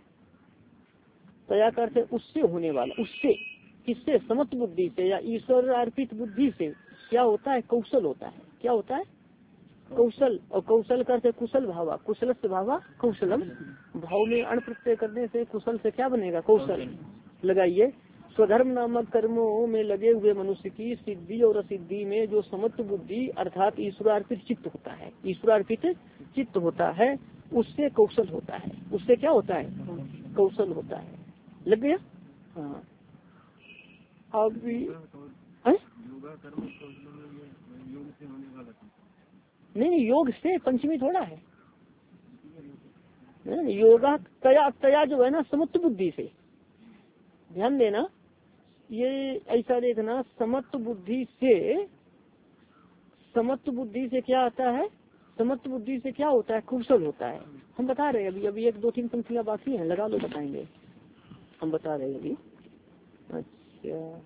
तया का अर्थ है उससे होने वाला, उससे, किससे, समत्व बुद्धि से या ईश्वर अर्पित बुद्धि से क्या होता है, कौशल होता है। क्या होता है, कौशल। और कौशल का अर्थ है कुशल भावा, कुशल से भावा कौशलम, भाव में अण प्रत्यय करने से कुशल से क्या बनेगा, कौशल। लगाइए, स्वधर्म नामक कर्मों में लगे हुए मनुष्य की सिद्धि और असिद्धि में जो समत्व बुद्धि अर्थात ईश्वरार्पित चित्त होता है, ईश्वरार्पित चित्त होता है, उससे कौशल होता है। उससे क्या होता है, कौशल होता है। लग गया। हाँ अब भी नहीं, योग से पंचमी थोड़ा है, योगा तया, तया जो है ना समत्व बुद्धि से, ध्यान देना, ये ऐसा देखना, समत्व बुद्धि से, समत्व बुद्धि से क्या आता है, समत्व बुद्धि से क्या होता है, कौशल होता है। हम बता रहे हैं अभी, अभी एक दो तीन पंक्तियां बाकी हैं, लगा लो, बताएंगे, हम बता रहे हैं अभी। अच्छा,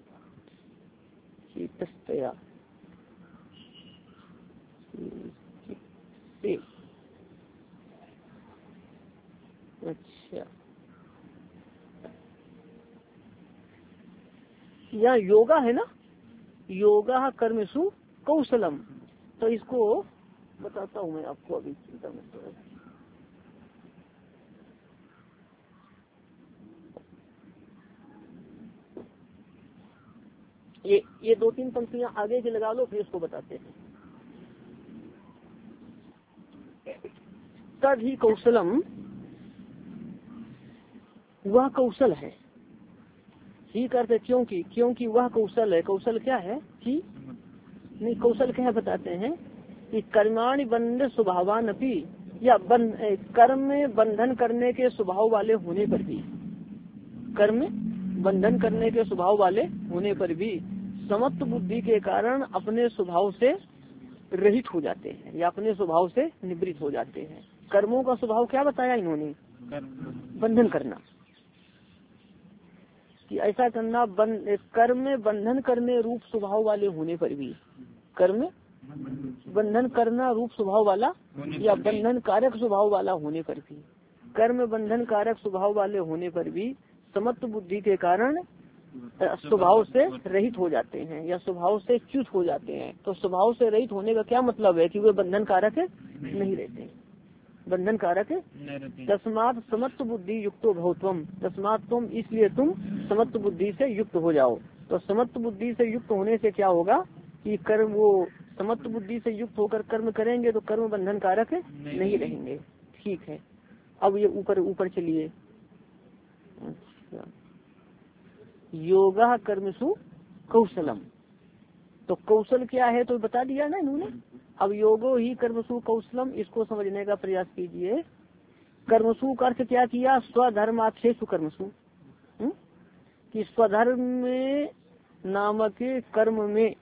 चित्तया अच्छा, यहाँ योगा है ना, योगा कर्मसु कौशलम, तो इसको बताता हूँ मैं आपको अभी, चिंता मत करो। ये ये दो तीन पंक्तियां आगे के लगा लो, फिर इसको बताते हैं। तद ही कौशलम, वह कौशल है। ही करते क्योंकि क्योंकि वह कौशल है। कौशल क्या है कि नहीं, कौशल क्या है बताते हैं कि कर्माणि बंध स्वभावान अपि, या बंध कर्म में बंधन करने के स्वभाव वाले होने पर भी, कर्म में बंधन करने के स्वभाव वाले होने पर भी समत्व बुद्धि के कारण अपने स्वभाव से रहित हो जाते हैं या अपने स्वभाव से निवृत्त हो जाते हैं। कर्मों का स्वभाव क्या बताया इन्होंने? बंधन करना, कि ऐसा करना बंद, कर्म में बंधन करने रूप स्वभाव वाले होने पर भी, कर्म बंधन करना रूप स्वभाव वाला या बंधन कारक स्वभाव वाला होने पर भी, कर्म बंधन कारक स्वभाव वाले होने पर भी समत्व बुद्धि के कारण स्वभाव से रहित हो जाते हैं या स्वभाव से च्युत हो जाते हैं। तो स्वभाव से रहित होने का क्या मतलब है? कि वे बंधन कारक नहीं रहते, बंधन कारक। तस्मात् समत्व बुद्धि युक्तो भवत्वम, तस्मात् तुम इसलिए तुम समत्व बुद्धि से युक्त हो जाओ। तो समत्व बुद्धि से युक्त होने से क्या होगा कि कर्म, वो समत्व बुद्धि से युक्त होकर कर्म करेंगे तो कर्म बंधन कारक नहीं, नहीं रहेंगे। ठीक है, अब ये ऊपर ऊपर चलिए। अच्छा, योगा कर्मसु कौशलम, तो कौशल क्या है तो बता दिया ना इन्होंने। अब योगो ही कर्मसु कौशलम, इसको समझने का प्रयास कीजिए। कर्मसु का अर्थ क्या किया? स्वधर्माक्षेषु कर्मसु, कि स्वधर्म में नामक कर्म में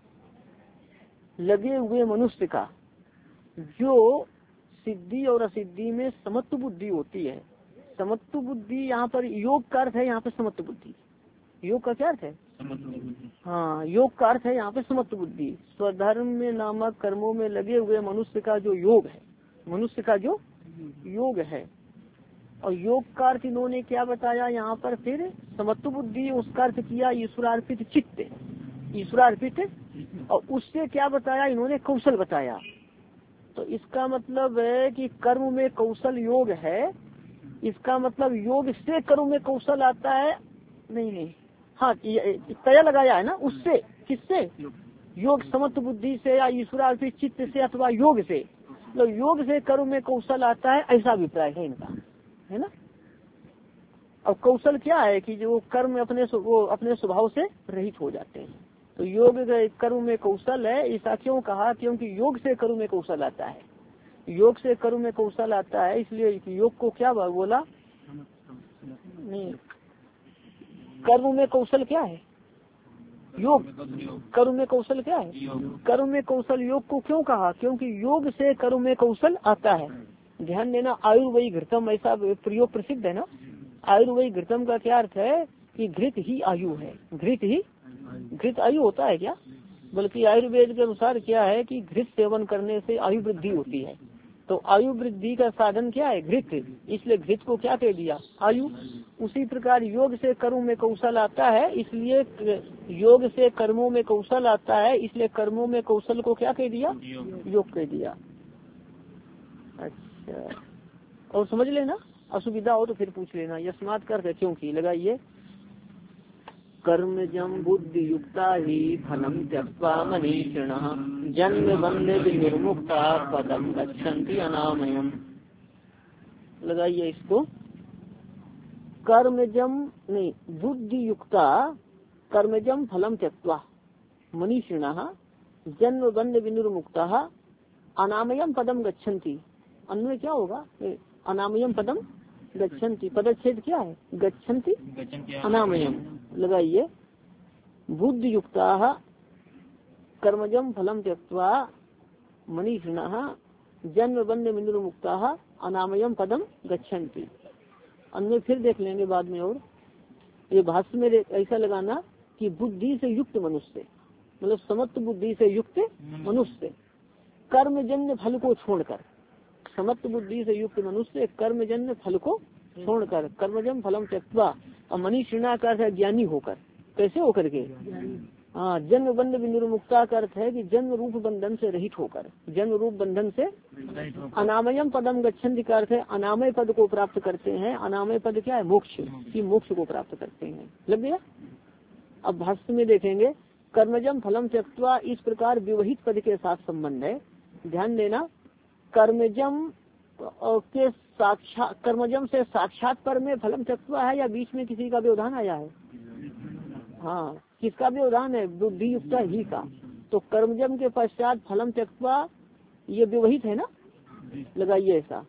लगे हुए मनुष्य का जो सिद्धि और असिद्धि में समत्व बुद्धि होती है। समत्व बुद्धि यहाँ पर योग का अर्थ है, यहाँ पर समत्व बुद्धि। योग का क्या अर्थ है? हाँ, योग का अर्थ है यहाँ पे समत्व बुद्धि। स्वधर्म में नामक कर्मों में लगे हुए मनुष्य का जो योग है, मनुष्य का जो योग है, और योग का अर्थ इन्होंने क्या बताया यहाँ पर? फिर समत्व बुद्धि, उसका अर्थ किया ईश्वरार्पित चित्त, ईश्वरार्पित, और उससे क्या बताया इन्होंने? कौशल बताया। तो इसका मतलब है कि कर्म में कौशल योग है, इसका मतलब योग से कर्म में कौशल आता है। नहीं नहीं, हाँ तय लगाया है ना, उससे, किससे? योग समत्व बुद्धि से या ईश्वरार्पित चित्त से अथवा योग से, तो योग से कर्म में कौशल आता है, ऐसा अभिप्राय है इनका, है ना। अब कौशल क्या है कि जो कर्म अपने वो अपने स्वभाव से रहित हो जाते हैं। तो योग कर्म में कौशल है, ऐसा क्यों कहा? क्योंकि योग से कर्म में कौशल आता है, योग से कर्म में कौशल आता है, इसलिए योग को क्या बोला? नहीं, कर्म में कौशल क्या है? योग। कर्म में कौशल क्या है? कर्म में कौशल योग को क्यों कहा? क्योंकि योग से कर्म में कौशल आता है। ध्यान देना, आयुर्वेद घृतम ऐसा प्रयोग प्रसिद्ध है ना। आयुर्वेद घृतम का क्या अर्थ है? कि घृत ही आयु है, घृत ही, घृत आयु होता है क्या? बल्कि आयुर्वेद के अनुसार क्या है कि घृत सेवन करने से आयु वृद्धि होती है। तो आयु वृद्धि का साधन क्या है? घृत, इसलिए घृत को क्या कह दिया? आयु। उसी प्रकार योग से कर्म में कौशल आता है, इसलिए योग से कर्मों में कौशल आता है, इसलिए कर्मों में कौशल को क्या कह दिया? योग कह दिया। अच्छा, और समझ लेना, असुविधा हो तो फिर पूछ लेना। यस्मात् कर क्योंकि लगाइए, कर्म जम बुद्धि युक्ता ही फलम त्यक्त्वा मनीषिणः जन्म बंधे विनिर्मुक्ता पदम गच्छन्ति अनामयम्। लगाइए इसको, कर्मजम नहीं बुद्धि युक्ता कर्मजम फलम त्यक्त्वा मनीषिणः जन्म बंध विनिर्मुक्ता अनामयम पदम गच्छन्ति। अन्वय क्या होगा? अनामयम पदम गच्छन्ति, पदच्छेद क्या है? गच्छन्ति अनामयम। लगाइए, बुद्धि युक्ता कर्मजम फलम त्यक्त्वा मनीषिणः जन्म बंध विनिर्मुक्ता अनामयम पदम गच्छन्ति। अन्य फिर देख लेंगे बाद में। और ये भाष्य में ऐसा लगाना कि बुद्धि से युक्त मनुष्य, मतलब समत्व बुद्धि से युक्त मनुष्य कर्मजन्य फल को छोड़कर, समत्व बुद्धि से युक्त मनुष्य कर्मजन्य फल को छोड़कर, कर्मजम फलम त्यक्त्वा, और मनीषिणा का अर्थ है ज्ञानी होकर। कैसे होकर के? हाँ, जन्म बंध विनिर्मुक्ता का अर्थ है कि जन्म रूप बंधन से रहित होकर, जन्म रूप बंधन से। अनामयम पदम गच्छन्ति का अर्थ है अनामय पद को प्राप्त करते हैं। अनामय पद क्या है? मोक्ष, की मोक्ष को प्राप्त करते हैं। लग गया। अब भाष्य में देखेंगे, कर्मजम फलम त्यक्त्वा इस प्रकार विवहित पद के साथ संबंध है। ध्यान देना, कर्मजम के साक्षात कर्मजम से साक्षात पर में फलम त्यक्त्वा है या बीच में किसी का व्यवधान आया है? हाँ, किसका व्यवधान है? बुद्धि युक्त ही का। तो कर्मजम के पश्चात फलम त्यक्त्वा ये व्यवहित है ना, लगाइए ऐसा।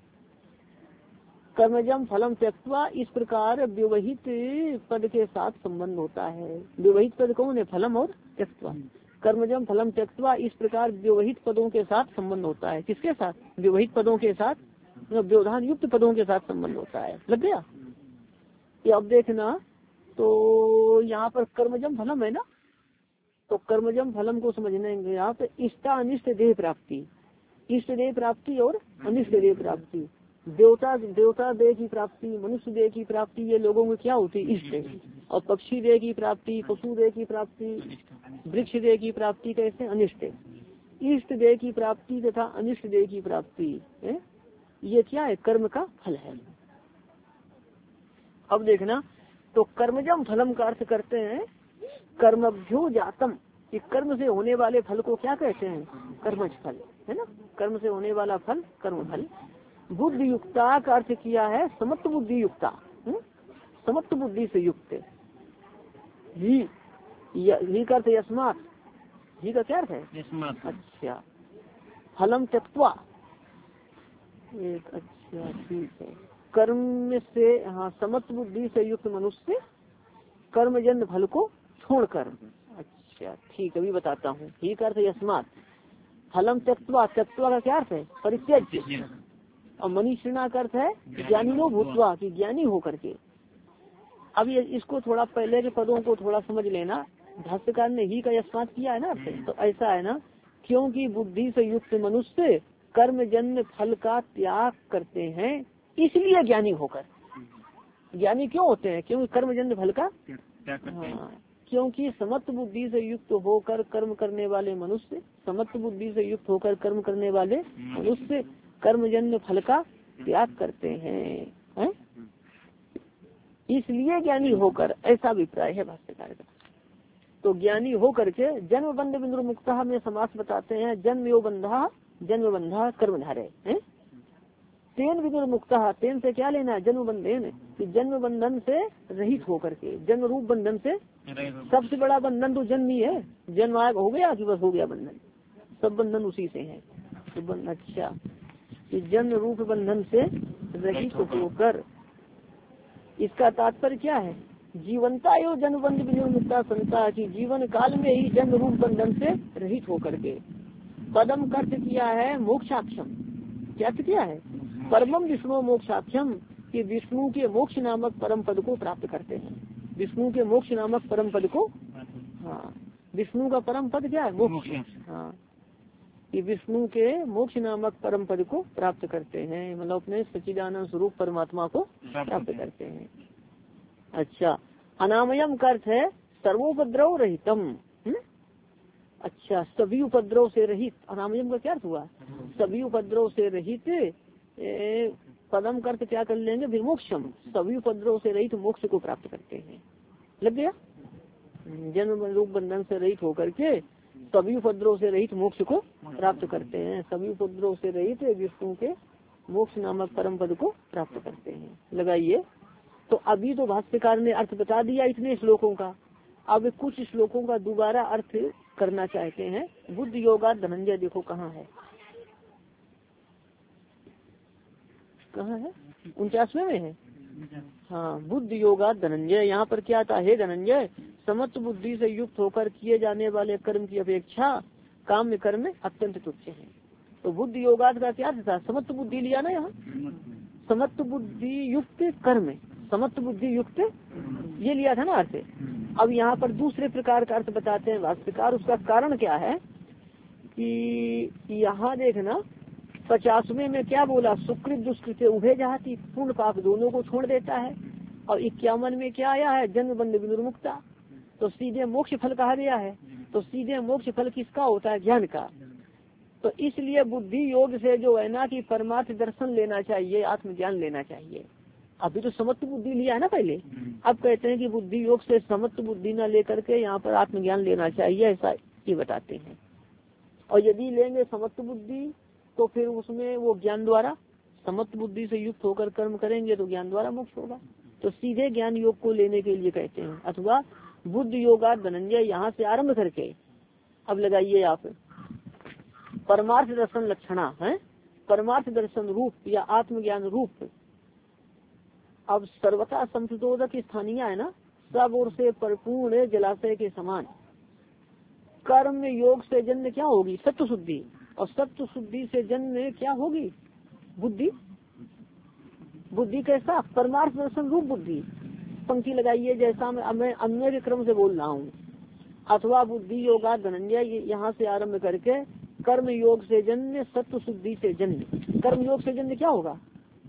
कर्मजम फलम त्यक्त्वा इस प्रकार व्यवहित पद के साथ संबंध होता है। व्यवहित पद कौन है? फलम और त्यक्त्वा। कर्मजम फलम त्यक्त्वा इस प्रकार व्यवहित पदों के साथ संबंध होता है। किसके साथ? व्यवहित पदों के साथ, व्यवधान युक्त पदों के साथ संबंध होता है। लग गया? ये अब देखना, तो यहाँ पर कर्मजम फलम है ना, तो कर्मजम फलम को समझने यहाँ पे इष्टा अनिष्ट देह प्राप्ति, इष्ट देह प्राप्ति और अनिष्ट देह प्राप्ति, देवता देवता देह की प्राप्ति, मनुष्य देह की प्राप्ति, ये लोगों में क्या होती है? इष्ट। और पक्षी देह की प्राप्ति, पशु देह की प्राप्ति, वृक्ष देह की प्राप्ति कैसे? अनिष्ट। इष्ट देह की प्राप्ति तथा अनिष्ट देह की प्राप्ति है, ये क्या है? कर्म का फल है। अब देखना, तो कर्मजम फलम का अर्थ करते हैं कर्मभ्यो जातम, कि कर्म से होने वाले फल को क्या कहते हैं? कर्मज फल, है ना। कर्म से होने वाला फल कर्म फल। बुद्धि युक्ता का अर्थ किया है समत्त बुद्धि युक्ता, समत्त बुद्धि से युक्त। ही ही का अर्थ यस्मात्, ही का क्या अर्थ है? अच्छा, फलम त्यक्त्वा, एक अच्छा ठीक है। कर्म से, हाँ, समत्त बुद्धि से युक्त मनुष्य कर्मजन्य फल को छोड़कर। अच्छा ठीक, अभी बताता हूँ। ही का अर्थ यस्मात्, फलम त्यक्त्वा, त्यक्त्वा का क्या अर्थ है? परित्यज्य। और मनीषिणा का अर्थ है ज्ञानिनो भूत्वा, की ज्ञानी होकर के। अब ये इसको थोड़ा पहले के पदों को थोड़ा समझ लेना। भाष्यकार ने ही का यस्मात् किया है ना, तो ऐसा है ना, क्योंकि बुद्धि से युक्त मनुष्य कर्मजन्य फल का त्याग करते हैं, इसलिए ज्ञानी होकर। ज्ञानी क्यों होते हैं? क्योंकि कर्मजन्य फल का त्याग करते हैं। हाँ, क्योंकि समत्त बुद्धि से युक्त होकर कर्म करने वाले मनुष्य, समत्त बुद्धि से युक्त होकर कर्म करने वाले मनुष्य कर्मजन्य फल का त्याग करते हैं, है? इसलिए ज्ञानी होकर, ऐसा अभिप्राय है भाष्यकार का। तो ज्ञानी होकर के जन्म बंध बिंदु मुक्ता में समास बताते हैं, जन्म यो बंधा, जन्म बंधा कर्मधारे है। तेन बिंदु मुक्ता, तेन से क्या लेना है? जन्म बंधन, कि जन्म बंधन से रहित होकर के, जन्म रूप बंधन से। सबसे बड़ा बंधन तो जन्म ही है। जन्म आग हो गया कि बस हो गया बंधन, सब बंधन उसी से है। तो अच्छा, कि जन्म रूप बंधन से रहित होकर, इसका तात्पर्य क्या है? जीवनता यो जन्म बंध विनिर्मुक्ता संता, की जीवन काल में ही जन्म रूप बंधन से रहित होकर के। पदम कर्त किया है मोक्षाक्षम, क्या किया है? परमम विष्णु मोक्षाक्षम, कि विष्णु के मोक्ष नामक परम पद को प्राप्त करते हैं। विष्णु के मोक्ष नामक परम पद को, हाँ, विष्णु का परम पद क्या है? मोक्ष। हाँ, कि विष्णु के मोक्ष नामक परम पद को प्राप्त करते हैं, मतलब अपने सच्चिदानंद स्वरूप परमात्मा को प्राप्त करते हैं। अच्छा, अनामयम का अर्थ है सर्वोपद्रव रहितम। अच्छा, सभी उपद्रव से रहित। अनामयम का क्या अर्थ हुआ? सभी उपद्रव से रहित। ए, पदम का अर्थ क्या कर लेंगे? विमोक्षम, सभी उपद्रव से रहित मोक्ष को प्राप्त करते हैं। लग गया? जन्म रूप बंधन से रहित होकर के सभी उपद्रव से रहित मोक्ष को प्राप्त करते हैं। सभी उपद्रव से रहित विष्णु के मोक्ष नामक परम पद को प्राप्त करते हैं। लगाइए, तो अभी तो भाष्यकार ने अर्थ बता दिया इतने श्लोकों का। अब कुछ श्लोकों का दोबारा अर्थ करना चाहते हैं। बुद्ध योगा धनंजय, देखो कहाँ है, कहाँ है? उनचासवें में है। हाँ, बुद्ध योगा धनंजय, यहाँ पर क्या था? हे धनंजय, समत्त बुद्धि से युक्त होकर किए जाने वाले कर्म की अपेक्षा काम्य कर्म अत्यंत तुच्छ है। तो बुद्ध योगाद का क्या था? समत्त बुद्धि लिया ना यहाँ, समत्त बुद्धि युक्त कर्म, समत्त बुद्धि युक्त ये लिया था ना अर्थ। अब यहाँ पर दूसरे प्रकार का अर्थ बताते हैं भाष्यकार। उसका कारण क्या है कि यहाँ देखना, पचासवें में क्या बोला? सुकृत दुष्कृत उभय जाति, पूर्ण पाप दोनों को छोड़ देता है। और इक्यावन में क्या आया है? जन्म बंध विनिर्मुक्ता, तो सीधे मोक्ष फल कहा गया है। तो सीधे मोक्ष फल किसका होता है? ज्ञान का। तो इसलिए बुद्धि योग से जो है ना कि परमार्थ दर्शन लेना चाहिए, आत्मज्ञान लेना चाहिए। अभी तो समत्त बुद्धि लिया है ना पहले, अब कहते हैं कि बुद्धि योग से समत्त बुद्धि न लेकर के यहाँ पर आत्मज्ञान लेना चाहिए, ऐसा ये बताते हैं। और यदि लेंगे समत्त बुद्धि तो फिर उसमें वो ज्ञान द्वारा समत्व बुद्धि से युक्त होकर कर्म करेंगे तो ज्ञान द्वारा मोक्ष होगा। तो सीधे ज्ञान योग को लेने के लिए कहते हैं। अथवा बुद्ध योगा धनंजय यहाँ से आरंभ करके अब लगाइए आप परमार्थ दर्शन लक्षणा है, परमार्थ दर्शन रूप या आत्मज्ञान रूप। अब सर्वथा संप्रतोदक स्थानीय है ना, सब ओर से परिपूर्ण जलाशय के समान कर्म योग से जन्म क्या होगी? सत्व शुद्धि। और सत्व शुद्धि से जन्म क्या होगी? बुद्धि। बुद्धि कैसा? परमार्थ दर्शन रूप बुद्धि। पंक्ति लगाइए जैसा मैं मैं अन्य के क्रम से बोल रहा हूँ। अथवा बुद्धि योगा धनंजय यहाँ से आरंभ करके कर्म योग से जन्म सत्व शुद्धि से जन्म। कर्म योग से जन्म क्या होगा?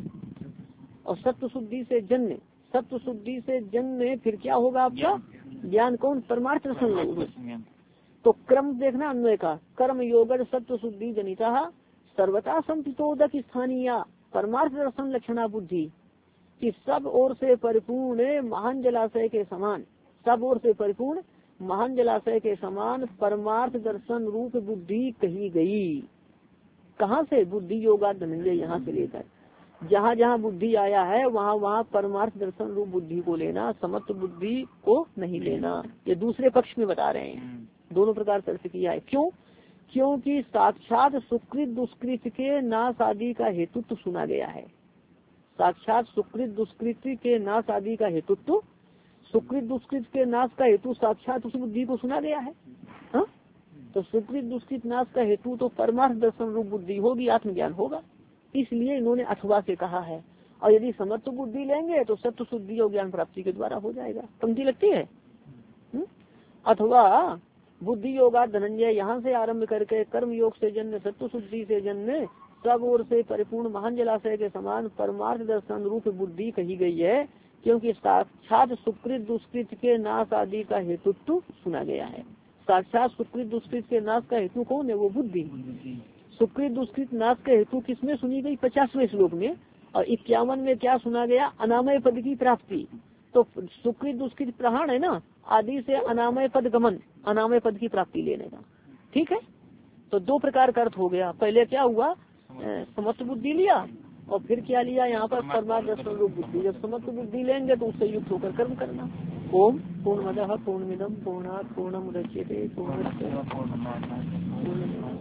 और सत्व शुद्धि से जन्म, सत्व शुद्धि से जन्म फिर क्या होगा आपका? ज्ञान। कौन? परमार्थ दर्शन। तो क्रम देखना अन्वय का। कर्म योग सत्व शुद्धि जनिता सर्वथा संप्रतोदक स्थानीय परमार्थ दर्शन लक्षणा बुद्धि कि सब ओर से परिपूर्ण महान जलाशय के समान, सब ओर से परिपूर्ण महान जलाशय के समान परमार्थ दर्शन रूप बुद्धि कही गई। कहाँ से? बुद्धि योगा धनंजय यहाँ से लेकर जहाँ जहाँ बुद्धि आया है वहाँ वहाँ परमार्थ दर्शन रूप बुद्धि को लेना, समत्व बुद्धि को नहीं लेना। ये दूसरे पक्ष में बता रहे हैं, दोनों प्रकार तर्क किया है। क्यों? क्योंकि साक्षात सुकृत दुष्कृत के नाश आदि का हेतुत्व सुना गया है। साक्षात सुकृत दुष्कृत के नाश आदि का हेतुत्व, सुकृत दुष्कृत के नाश का हेतु साक्षात उस बुद्धि को सुना गया है। हा? तो सुकृत दुष्कृत नाश का हेतु तो परमार्थ दर्शन रूप बुद्धि होगी, आत्मज्ञान होगा। इसलिए इन्होंने अथवा से कहा है। और यदि समत्व बुद्धि लेंगे तो सत्व शुद्धि और ज्ञान प्राप्ति के द्वारा हो जाएगा। पंक्ति लगती है। हुँ? अथवा बुद्धि योगा धनंजय यहाँ से आरंभ करके कर्म योग से जन्म सत्व शुद्धि से जन्म सब ओर से परिपूर्ण महान जलाशय के समान परमार्थ दर्शन रूप बुद्धि कही गई है। क्योंकि साक्षात सुकृत दुष्कृत के नाश आदि का हेतुत्व सुना गया है। साक्षात सुकृत दुष्कृत के नाश का हेतु कौन है? वो बुद्धि। सुकृत दुष्कृत नाश का हेतु किसमें सुनी गई? पचासवें श्लोक में। और इक्यावन में क्या सुना गया? अनामय पद की प्राप्ति। तो सुकृत दुष्कृत प्रहाण है ना, आदि से अनामय पद गमन, अनामय पद की प्राप्ति लेने का। ठीक है, तो दो प्रकार का अर्थ हो गया। पहले क्या हुआ? समत्व बुद्धि लिया और फिर क्या लिया यहाँ पर? परमार्थ दर्शन रूप बुद्धि। जब समत्व बुद्धि लेंगे तो उससे युक्त होकर कर्म करना। ओम पूर्णमदः पूर्णमिदं पूर्णात् पूर्णमुदच्यते पूर्णस्य पूर्णमेवावशिष्यते।